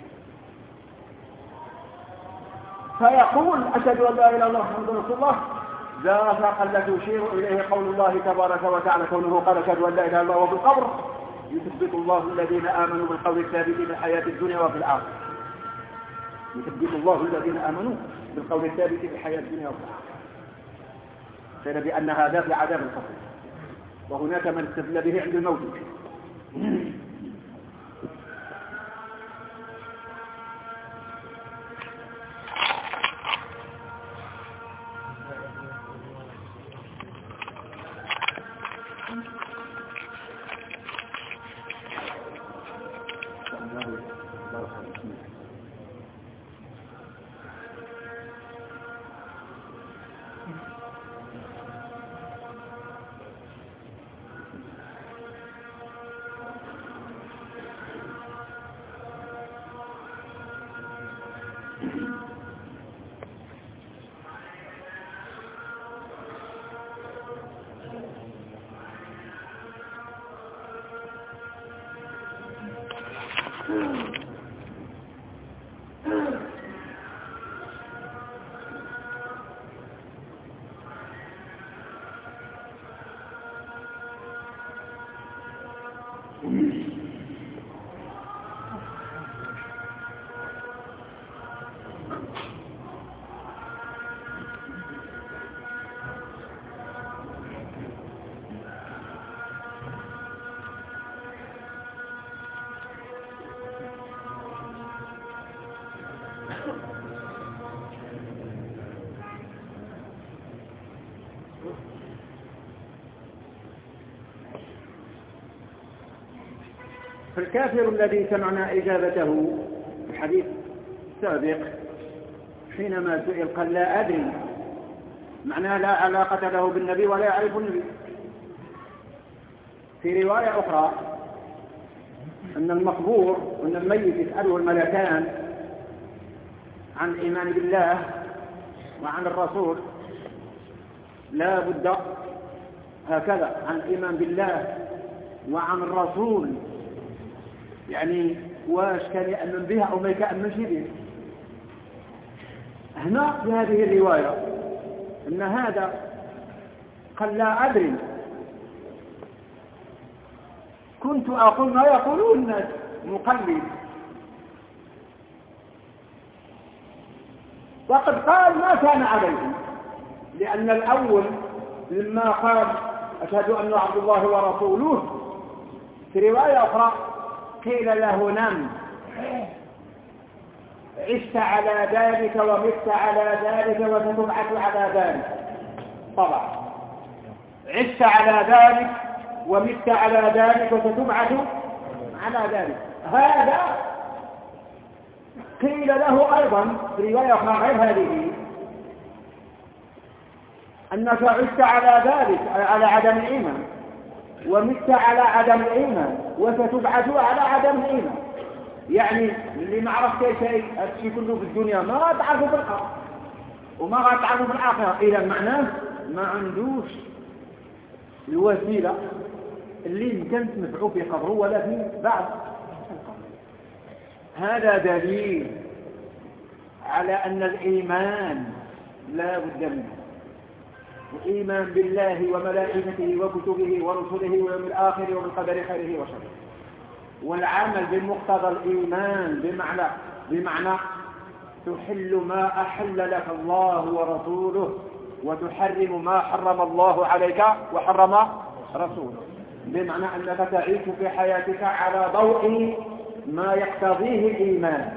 فيقول: أشهد أن لا إله إلا الله محمد رسول الله. ذاك الذي يشير إليه قول الله تبارك وتعالى كونه قال: أشهد أن لا إله إلا الله. وفي القبر يثبت الله الذين آمنوا بالقول الثابت في الحياة الدنيا وفي الآخرة. يثبت الله الذين آمنوا بالقول الثابت في الحياة الدنيا وفي الآخرة. قيل بأن هذا في عذاب القبر، وهناك من استدل به عند الموت. فالكافر الذي سمعنا إجابته في الحديث السابق حينما سئل قال: لا أدري، معناه لا علاقة له بالنبي ولا يعرف النبي. في رواية أخرى أن المقبور وأن الميت يسأله الملكان عن الإيمان بالله وعن الرسول، لا بد هكذا عن الإيمان بالله وعن الرسول، يعني واش كان يأمن بها أو ما يأمنش بها. هنا في هذه الرواية أن هذا قال: لا أدري، كنت أقول ما يقولون الناس، مقلد. وقد قال ما كان عليه، لأن الأول لما قال: أشهد أن عبد الله ورسوله، في رواية أخرى قيل له نم، عشت على ذلك ومت على ذلك وستبعث على ذلك. طبعا عشت على ذلك ومت على ذلك وستبعث على ذلك. هذا قيل له أيضا في رواية غير هذه أنك عشت على ذلك على عدم الإيمان ومت على عدم الإيمان وستبعث على عدم الإيمان. يعني اللي ما عرف شيء الشيء كله في الدنيا ما تعرفه في الآخرة وما تعرفه في الآخرة. إذا معناه ما عندوش الوسيلة اللي يمكن تنفعه في قبره ولا في بعد. هذا دليل على أن الإيمان لا بد منه، الإيمان بالله وملائكته وكتبه ورسله واليوم الآخر وبالقدر خيره وشره، والعمل بمقتضى الإيمان بمعنى تحل ما أحل لك الله ورسوله وتحرم ما حرم الله عليك وحرم رسوله، بمعنى أنك تعيش في حياتك على ضوء ما يقتضيه الإيمان،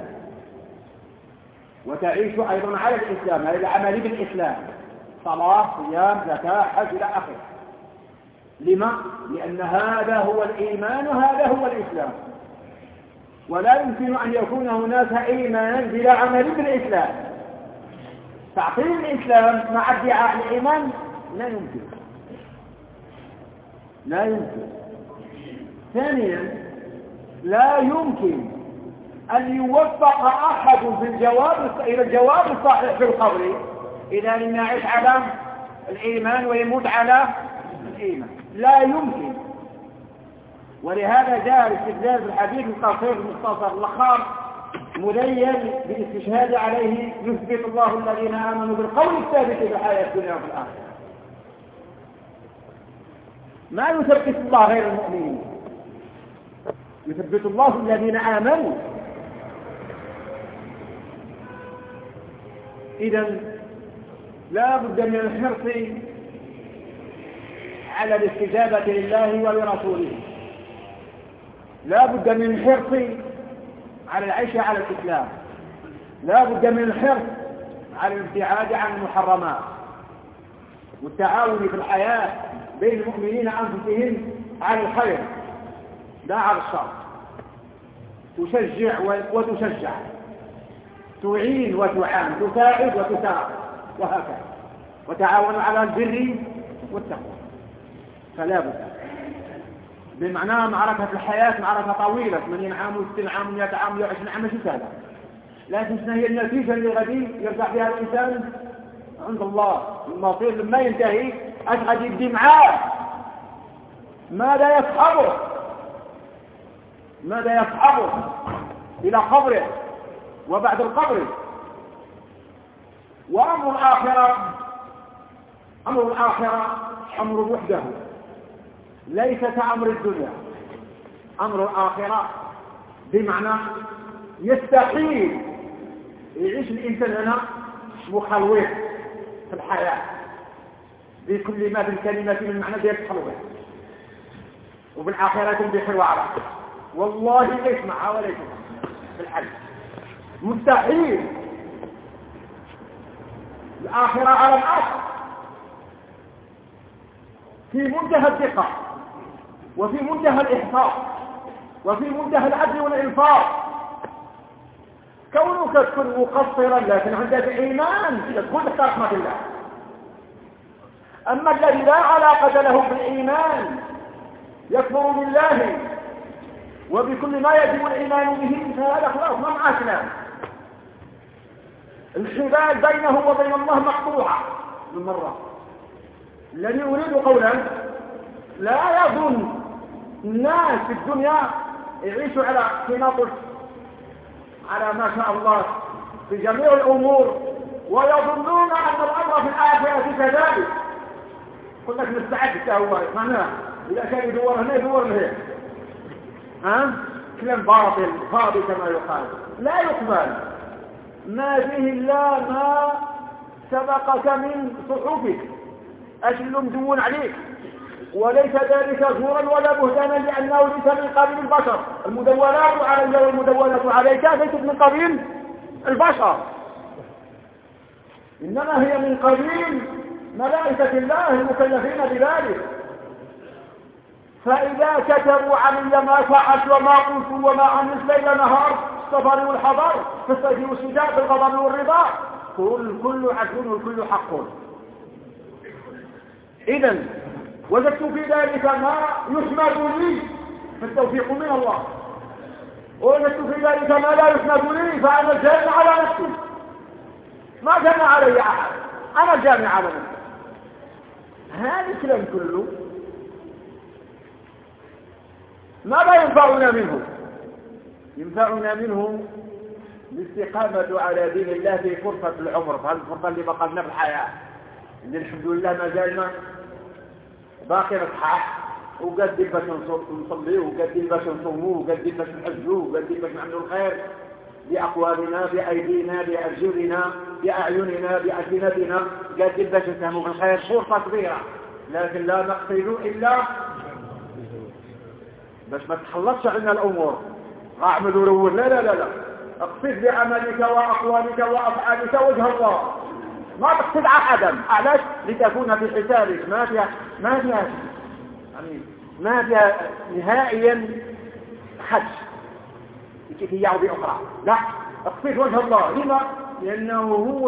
وتعيش أيضا على الإسلام، على العمل بالإسلام، صلاة صيام زكاة حج إلى آخره. لما؟ لأن هذا هو الإيمان وهذا هو الإسلام، ولا يمكن أن يكون هناك إيمان بلا عمل بالإسلام. تعطيل الإسلام مع ادعاء الإيمان لا يمكن. ثانيا لا يمكن أن يوفق أحد في إلى الجواب الصحيح في القبر إذا لم يعيش على الإيمان ويموت على الإيمان، لا يمكن. ولهذا جاء الاستدلال بالحديث القصير المختصر الخاص مدين بالاستشهاد عليه يثبت الله الذين آمنوا بالقول الثابت في الحياة الدنيا وفي الآخرة. ما يثبت الله غير المؤمنين، يثبت الله الذين آمنوا. إذن لا بد من الحرص على الاستجابة لله ولرسوله، لا بد من الحرص على العيش على الإسلام، لا بد من الحرص على الابتعاد عن المحرمات والتعاون في الحياة بين المؤمنين أنفسهم على الخير لا على الشر، تشجع وتشجع، تعين وتعان، تساعد وتساعد، وهكذا، وتعاون على البر والتقوى. فلا بد بمعنى معركة الحياة معركة طويلة 80 عام و60 عام و100 عام و20 عام شو كذا، لكن شنو هي النتيجة اللي غادي يرجع بها الإنسان عند الله المصير لما ينتهي؟ اش غادي يبدي معاه؟ ماذا يصحبه إلى قبره وبعد القبر؟ وأمر الآخرة أمر وحده ليس كأمر الدنيا. أمر الآخرة بمعنى يستحيل يعيش الإنسان هنا مخلوق في الحياة بكل ما في الكلمة من معنى ديال التخلوق، وبالآخرة بخير وعرق والله ليس معها ولا يسمع في الحج، مستحيل. الآخرة على الأصل في منتهى الدقة وفي منتهى الإحصاء وفي منتهى العدل والإنفاق. كونك تكون مقصرا لكن عندك إيمان تكون تحت رحمة الله. أما الذي لا علاقة له بالإيمان يكفر بالله وبكل ما يجب الإيمان به فهذا خلاص ما معاه كلام. الحبال بينه وبين الله مقطوعة من مرة. الذي أريد قولا لا يظن الناس في الدنيا يعيشوا على قناطر على ما شاء الله في جميع الأمور ويظنون أن الأمر في الآخرة كذلك. قل لك مستعد هو معناه إذا كان يدور هنا يدور هنا. كلام باطل فاضي كما يقال لا يقبل. ما به الله ما سبقك من صحفك اش اللي مدون عليك وليس ذلك زورا ولا بهتانا لأنه ليس من قبيل البشر. المدونات علي والمدونات عليك ليست من قبيل البشر، إنما هي من قبيل ملائكة الله المكلفين بذلك. فإذا كتبوا عني ما فعلت وما قلت وما عملت ليل نهار، السفر والحضر، في الصيف والشتاء، في الغضب والرضا، كل عدل والكل حق. إذن وجدت في ذلك ما يحمد لي فالتوفيق من الله، ووجدت في ذلك ما لا يحمد لي فأنا الجاني على نفسي، ما جمع علي أحد، أنا الجاني على نفسي. هذا الكلام كله ماذا ينفعنا منه؟ ينفعنا منه الاستقامة على دين الله في فرصة العمر، في هذه الفرصة اللي بقى لنا في الحياة، اللي الحمد لله ما زالنا باقي نصحح، وقادين باش نصليو، وقادين باش نصوموا، وقادين باش نحجوا، وقادين باش نعملوا الخير بأقوالنا، بأيدينا، بأرجلنا، بأعيننا، بألسنتنا، قادين باش نساهموا في الخير. فرصة كبيرة، لكن لا نقصد إلا باش ما تخلصش عنا الأمور أعمل ورور. لا لا لا لا، اقصد بعملك وأقوالك وأفعالك وجه الله، ما تقصد أحدا. علاش؟ لتكون في حسابك ما فيها يعني ما فيها نهائيا خدش كيف يعود أخرى. لا، اقصد وجه الله. لما؟ لأنه هو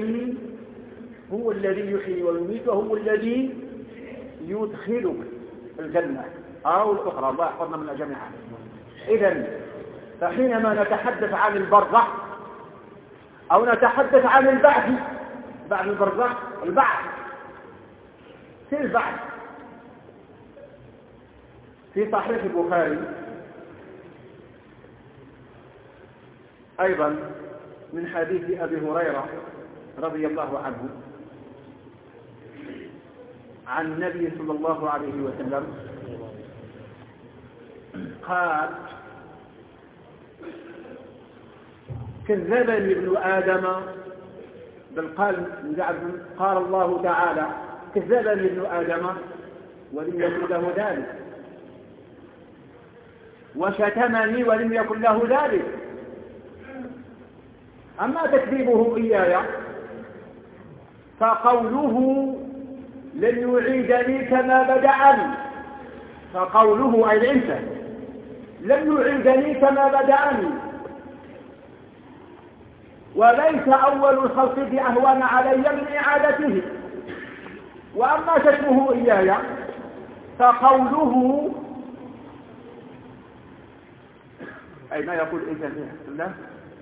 الذي يحيي ويميت، وهو الذي يدخلك الجنة أو الأخرى. الله يحفظنا من جميعا. إذن فحينما نتحدث عن البرزخ أو نتحدث عن البعث بعد البرزخ، البعث في البعث في صحيح البخاري أيضا من حديث أبي هريرة رضي الله عنه عن النبي صلى الله عليه وسلم قال: كذبني ابن آدم، بل قال الله تعالى: كذبني ابن آدم ولم يكن له ذلك، وشتمني ولم يكن له ذلك. أما تكذيبه إياي فقوله لن يعيدني كما بدأني، فقوله أي الإنسان لن يعيدني كما بدأني، وليس أول الخلق بأهون علي من إعادته. وأما شتمه إياي فقوله أي ما يقول الإنسان في حق الله: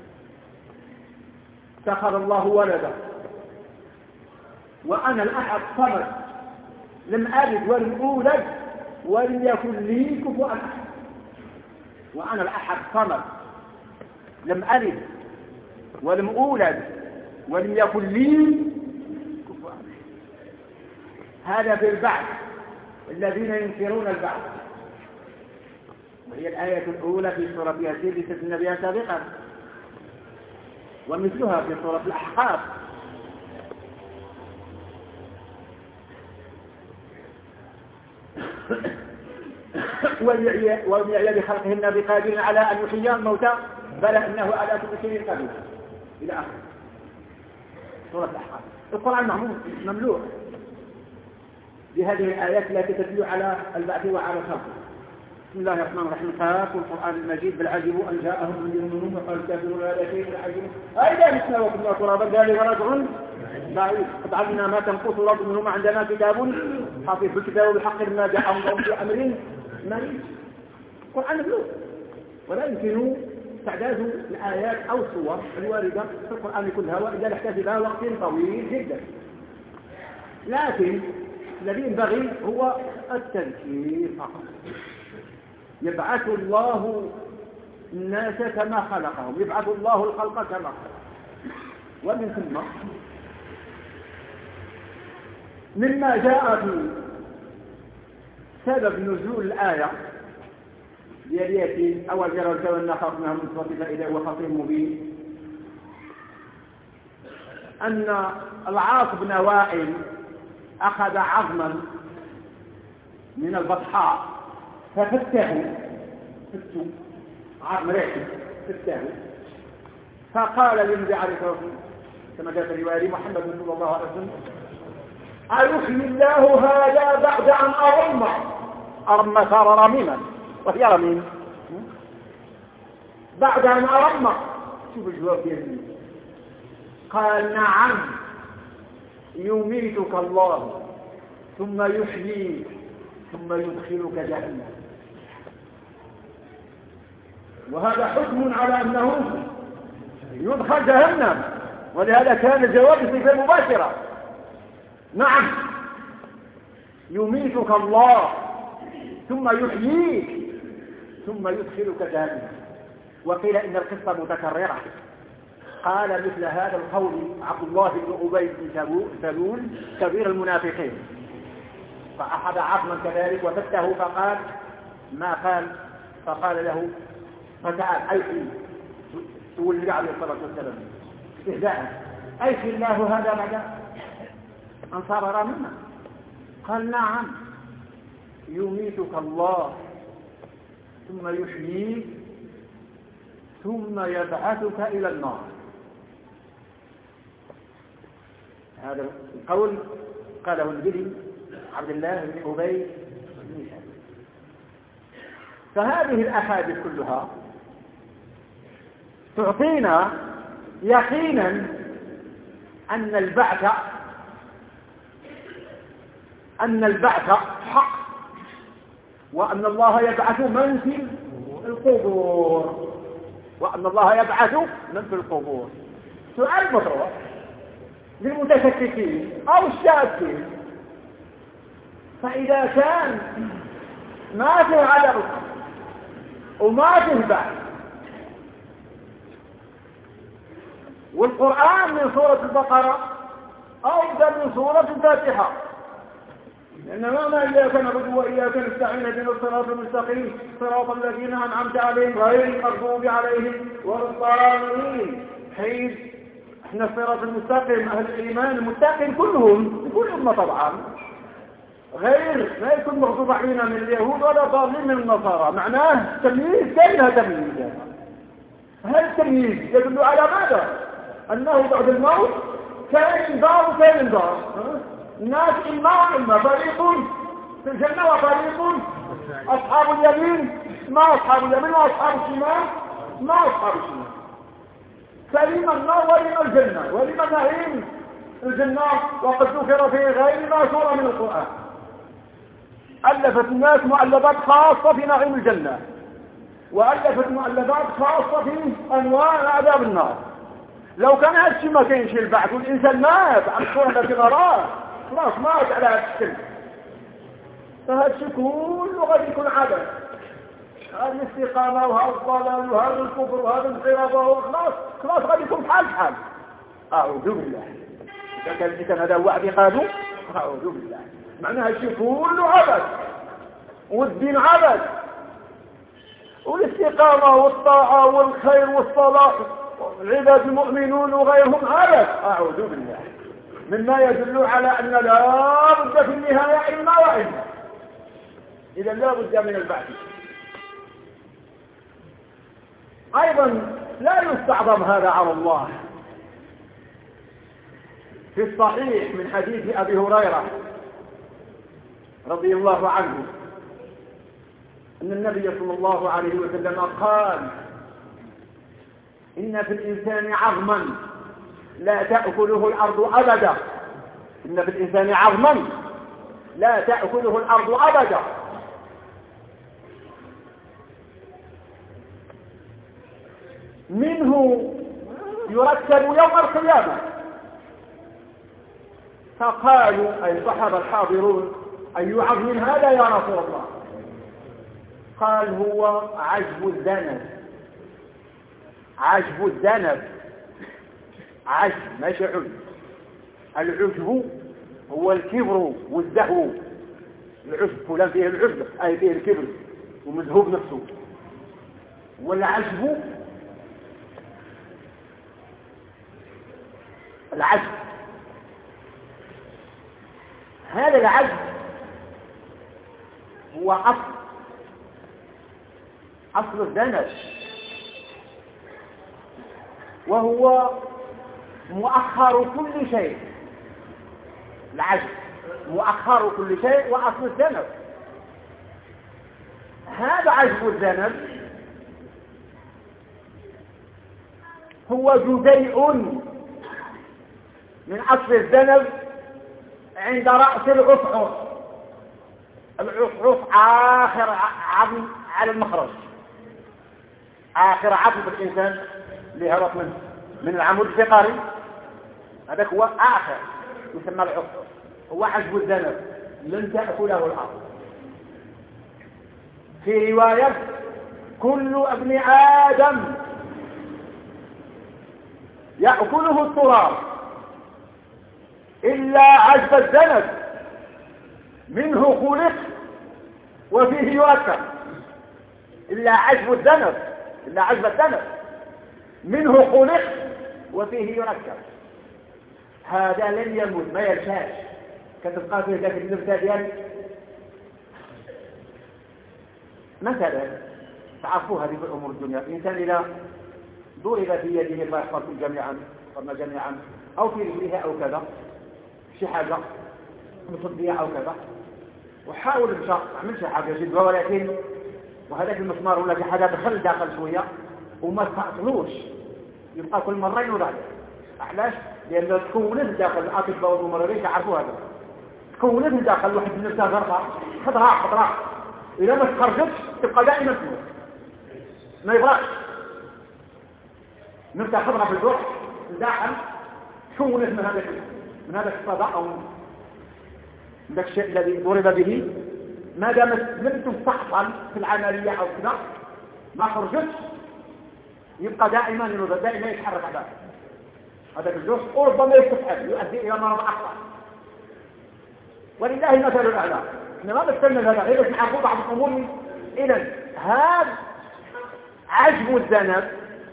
اتخذ الله ولدا وأنا الأحد الصمد لم ألد ولم أولد ولم يكن لي كفوا أحد. وأنا الأحد الصمد لم ألد ولم أولد ولم يكن لي كفوا أحد. هذا في البعث، الذين ينكرون البعث، وهي الآية الأولى في سورة ياسين لتسلنا بها سابقا، ومثلها في سورة الأحقاف. ومن يعي بخلقهن بقادر على أن يحيي الموتى بل إنه على كل شيء قدير إلى آخر سورة الأحقاف. القرآن مملوء بهذه الآيات التي تدل على البعث وعلى الخلق. بسم الله الرحمن الرحيم. قاف والقرآن المجيد بل عجبوا أن جاءهم منذر منهم وقال الكافرون هذا شيء عجيب أئذا متنا وكنا ترابا ذلك رجع بعيد قد علمنا ما تنقص الأرض منهم عندنا كتاب حافظ بالكتاب بالحق ما جاءهم لهم في أمر مريض. القرآن مملوء، ولا يمكن تعداد الآيات أو الصور الواردة في القرآن كلها، وإذا نحتاج إلى وقت طويل جدا. لكن الذي ينبغي هو التذكير فقط. يبعث الله الناس كما خلقهم، يبعث الله الخلق كما خلقهم. ومن ثم مما جاء في سبب نزول الآية يأتي أول جرى الكون خلقناه من صفة فإذا هو خصيم مبين، أن العاص بن وائل أخذ عظما من البطحاء ففتاه عظم ريحه فتاه، فقال للنبي عليه الصلاة والسلام كما جاء في رواية محمد صلى الله عليه وسلم: أيحيي الله هذا بعد أن أرم صار رميما، وهي رميم بعد أن أرم. شوف الجواب ديالي. قال: نعم، يميتك الله ثم يحييك ثم يدخلك جهنم. وهذا حكم على أنه يدخل جهنم، ولهذا كان الجواب بصفة مباشرة: نعم، يميتك الله ثم يحييك ثم يدخلك جهنم. وقيل إن القصة متكررة. قال مثل هذا القول عبد الله بن أبي بن سلول كبير المنافقين، فأخذ عظما كذلك وفته فقال ما قال، فقال له فتعال أيحي، سؤال النبي عليه الصلاة والسلام استهزاء: أيحي الله هذا بعد أن صار رميما؟ قال: نعم، يميتك الله ثم يحييك ثم يبعثك إلى النار. هذا القول قاله النبي عبد الله بن أبي بن سلول. فهذه الأحاديث كلها تعطينا يقينا أن البعث حق، وأن الله يبعث من في القبور، وأن الله يبعث من في القبور. سؤال مطروح للمتشككين أو الشاكين: فإذا كان ما فيه عدم وما فيه بعث، والقرآن من سورة البقرة أفضل من سورة الفاتحة، لأن ما إياك نعبد وإياك نستعين اهدنا الصراط المستقيم صراط الذين أنعمت عليهم غير المغضوب عليهم ولا الضالين. حيث احنا الصراط المستقيم أهل الإيمان المتقين كلهم، كل أمة طبعا، غير ما يكون مغضوب علينا من اليهود ولا ضالين من النصارى. معناه تمييز، كأنها تمييز. هذا التمييز يدل على ماذا؟ أنه بعد الموت كائن دار وكائن دار. الناس إما فريق في الجنة وفريق أصحاب اليمين ما أصحاب اليمين، وأصحاب الشمال ما أصحاب الشمال. فلما النار ولما الجنة ولما نعيم الجنة، وقد ذكر في غير ما سورة من القرآن. ألفت الناس مؤلفات خاصة في نعيم الجنة، وألفت مؤلفات خاصة في أنواع عذاب النار. لو كان هذا الشيء ما كاينش البعث والإنسان مات عن الصورة التي نراه، خلاص مات على هذا السن، فهذا الشيء كله غادي يكون عبث. هذه الاستقامة وهذا الضلال وهذا الكفر وهذا الانحراف، خلاص غادي يكون بحال. أعوذ بالله. إذا كان هذا هو اعتقاده، أعوذ بالله. معناها الشيء كله عبث، والدين عبث، والاستقامة والطاعة والخير والصلاة العباد المؤمنون وغيرهم عبث. أعوذ بالله. مما يدل على أن لا بد في النهاية إما وإما. إذا لا بد من البعث. أيضا لا يستعظم هذا على الله. في الصحيح من حديث أبي هريرة رضي الله عنه أن النبي صلى الله عليه وسلم قال: إن في الإنسان عظما لا تأكله الأرض أبدا. إن في الإنسان عظما لا تأكله الأرض أبدا. منه يركب يوم القيامة. فقالوا أي الصحابة الحاضرون: أي عظم هذا يا رسول الله؟ قال: هو عجب الذنب. عجب الذنب، عجب ماشي عجب. العجب هو الكبر والزهو. العجب فلان فيه العجب أي فيه الكبر ومذهوب نفسه. والعجب العجب، هذا العجب هو أصل الذنب، وهو مؤخر كل شيء. العجز مؤخر كل شيء وأصل الذنب. هذا عجز الذنب هو جزيء من أصل الذنب عند رأس العصعص. العصعص آخر عظم على المخرج، آخر عظم في الإنسان اللي هرب من العمود الفقري، هذا هو آخر يسمى العصعص، هو عجز الذنب لن تأكله الأرض. في رواية كل ابن آدم يأكله التراب إلا عجب الذنب منه خلق وفيه يؤكل. إلا عجب الذنب، إلا عجب الذنب منه خلق وفيه يؤكل. هذا لن يموت، ما يرشاش. كتبقى فيه ذاك النبتة ديال مثلا تعرفوا هذه الأمور الدنيا. الإنسان إذا ضرب في يده الله يحفظكم جميعا أو في رجلها أو كذا شي حاجة مصدية أو كذا، وحاول مشى عمل شي حاجة جدوى، ولكن وهذاك المسمار ولا شي حاجة دخل داخل شوية وما تقتلوش، يبقى كل مرة ينوض. علاش؟ لأنه تكونت داخل الأطباء والممرضين تعرفوا هذا، تكونت داخل واحد من الناس غرقة خضراء إذا ما تخرجتش تبقى دائما تموت، ما يبغاش نبتة خضراء في الجرح داخل تكونت من هذا الصدى أو من ذاك الشيء الذي ضرب به. ما دامت لم تستحصل في العملية أو كذا ما خرجتش يبقى دائما ينوض، دائما يتحرك على هذاك الجرح، وربما يستفعل يؤدي إلى مرض أخطر. ولله مثل الأعلى. إحنا ما بستنى هذا غير بس نعرفوا بعض الأمور. إذن هذا عجب الذنب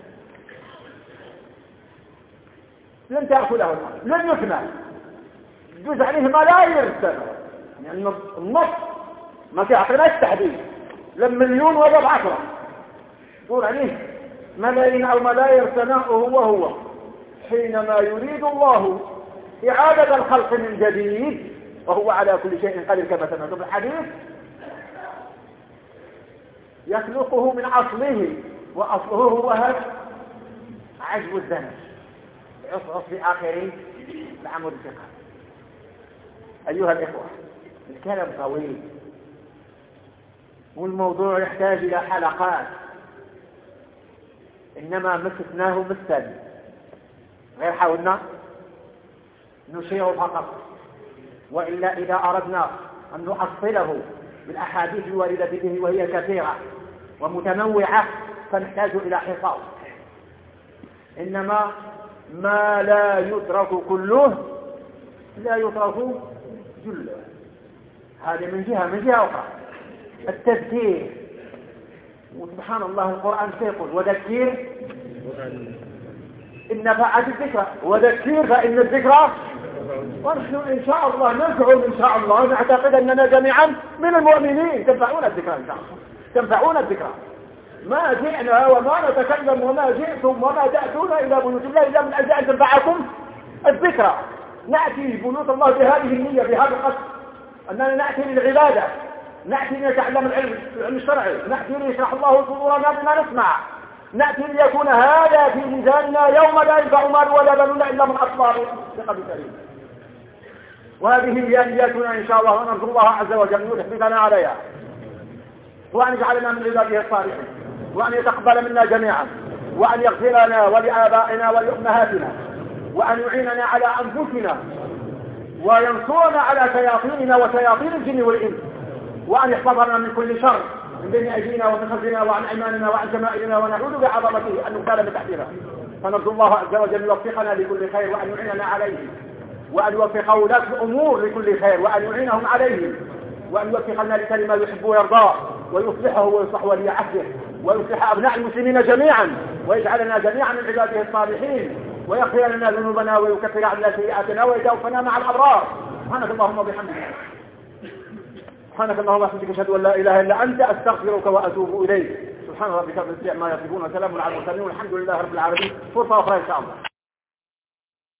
لن تأكله الأرض، لن يفنى، يجوز عليه ملايير السنة. يعني النص ما تعطيناش تحديد، لما مليون ولا 10 يقول عليه ملايين أو ملايير سنة هو حينما يريد الله إعادة الخلق من جديد وهو على كل شيء قدير كما سمعتم في الحديث، يخلقه من أصله، وأصله هو هذا عجب الذنب يصعد في آخر العمود الفقري. أيها الإخوة، الكلام طويل والموضوع يحتاج إلى حلقات، إنما مسكناه مثل غير حاولنا نشير فقط، وإلا إذا أردنا أن نؤصله بالأحاديث الواردة به وهي كثيرة ومتنوعة فنحتاج إلى حصار. إنما ما لا يترك كله لا يترك جله. هذه من جهة أخرى التذكير. وسبحان الله القرآن سيقول وذكر إن نفعت الذكرى، وذكر فإن الذكرى. ونحن إن شاء الله نزعم إن شاء الله نعتقد أننا جميعا من المؤمنين تنفعون الذكرى إن شاء الله، تنفعون الذكرى. ما جئنا وما نتكلم وما جئتم وما تأتون إلى بيوت الله إلا من أجل أن تنفعكم الذكرى. نأتي بيوت الله بهذه النية، بهذا القصد، أننا نأتي للعبادة، نأتي لنتعلم العلم الشرعي، نأتي ليشرح الله صدورنا بما نسمع، نأتي ليكون هذا في ميزاننا يوم لا ينفع مال ولا بنون إلا من أطلع بقلب سليم. وهذه هي نياتنا إن شاء الله، ونرجو الله عز وجل أن يحفظنا عليها، وأن يجعلنا من عباده الصالحين، وأن يتقبل منا جميعا، وأن يغفر لنا ولآبائنا ولأمهاتنا، وأن يعيننا على أنفسنا وينصرنا على شياطيننا وشياطين الجن والإنس، وأن يحفظنا من كل شر من بين أيدينا ومن خلفنا وعن أيماننا وعن شمائلنا، ونعوذ بعظمته أن نغتال من تحتنا. فنرجو الله عز وجل يوفقنا لكل خير، وأن يعيننا عليه، وأن يوفق ولاة الأمور لكل خير، وأن يعينهم عليه، وأن يوفقنا لكلمة يحب ويرضاه، ويصلحه ويصلح ولي عهده، ويصلح أبناء المسلمين جميعا، ويجعلنا جميعا من عباده الصالحين، ويغفر لنا ذنوبنا ويكفر عنا سيئاتنا ويتوفنا مع الأبرار. سبحانك اللهم وبحمدك سبحانك اللهم وبحمدك أشهد أن لا إله إلا أنت أستغفرك وأتوب إليك. سبحان ربك رب العزة عما يصفون وسلام على المرسلين والحمد لله رب العالمين. فرصة أخرى إن شاء الله.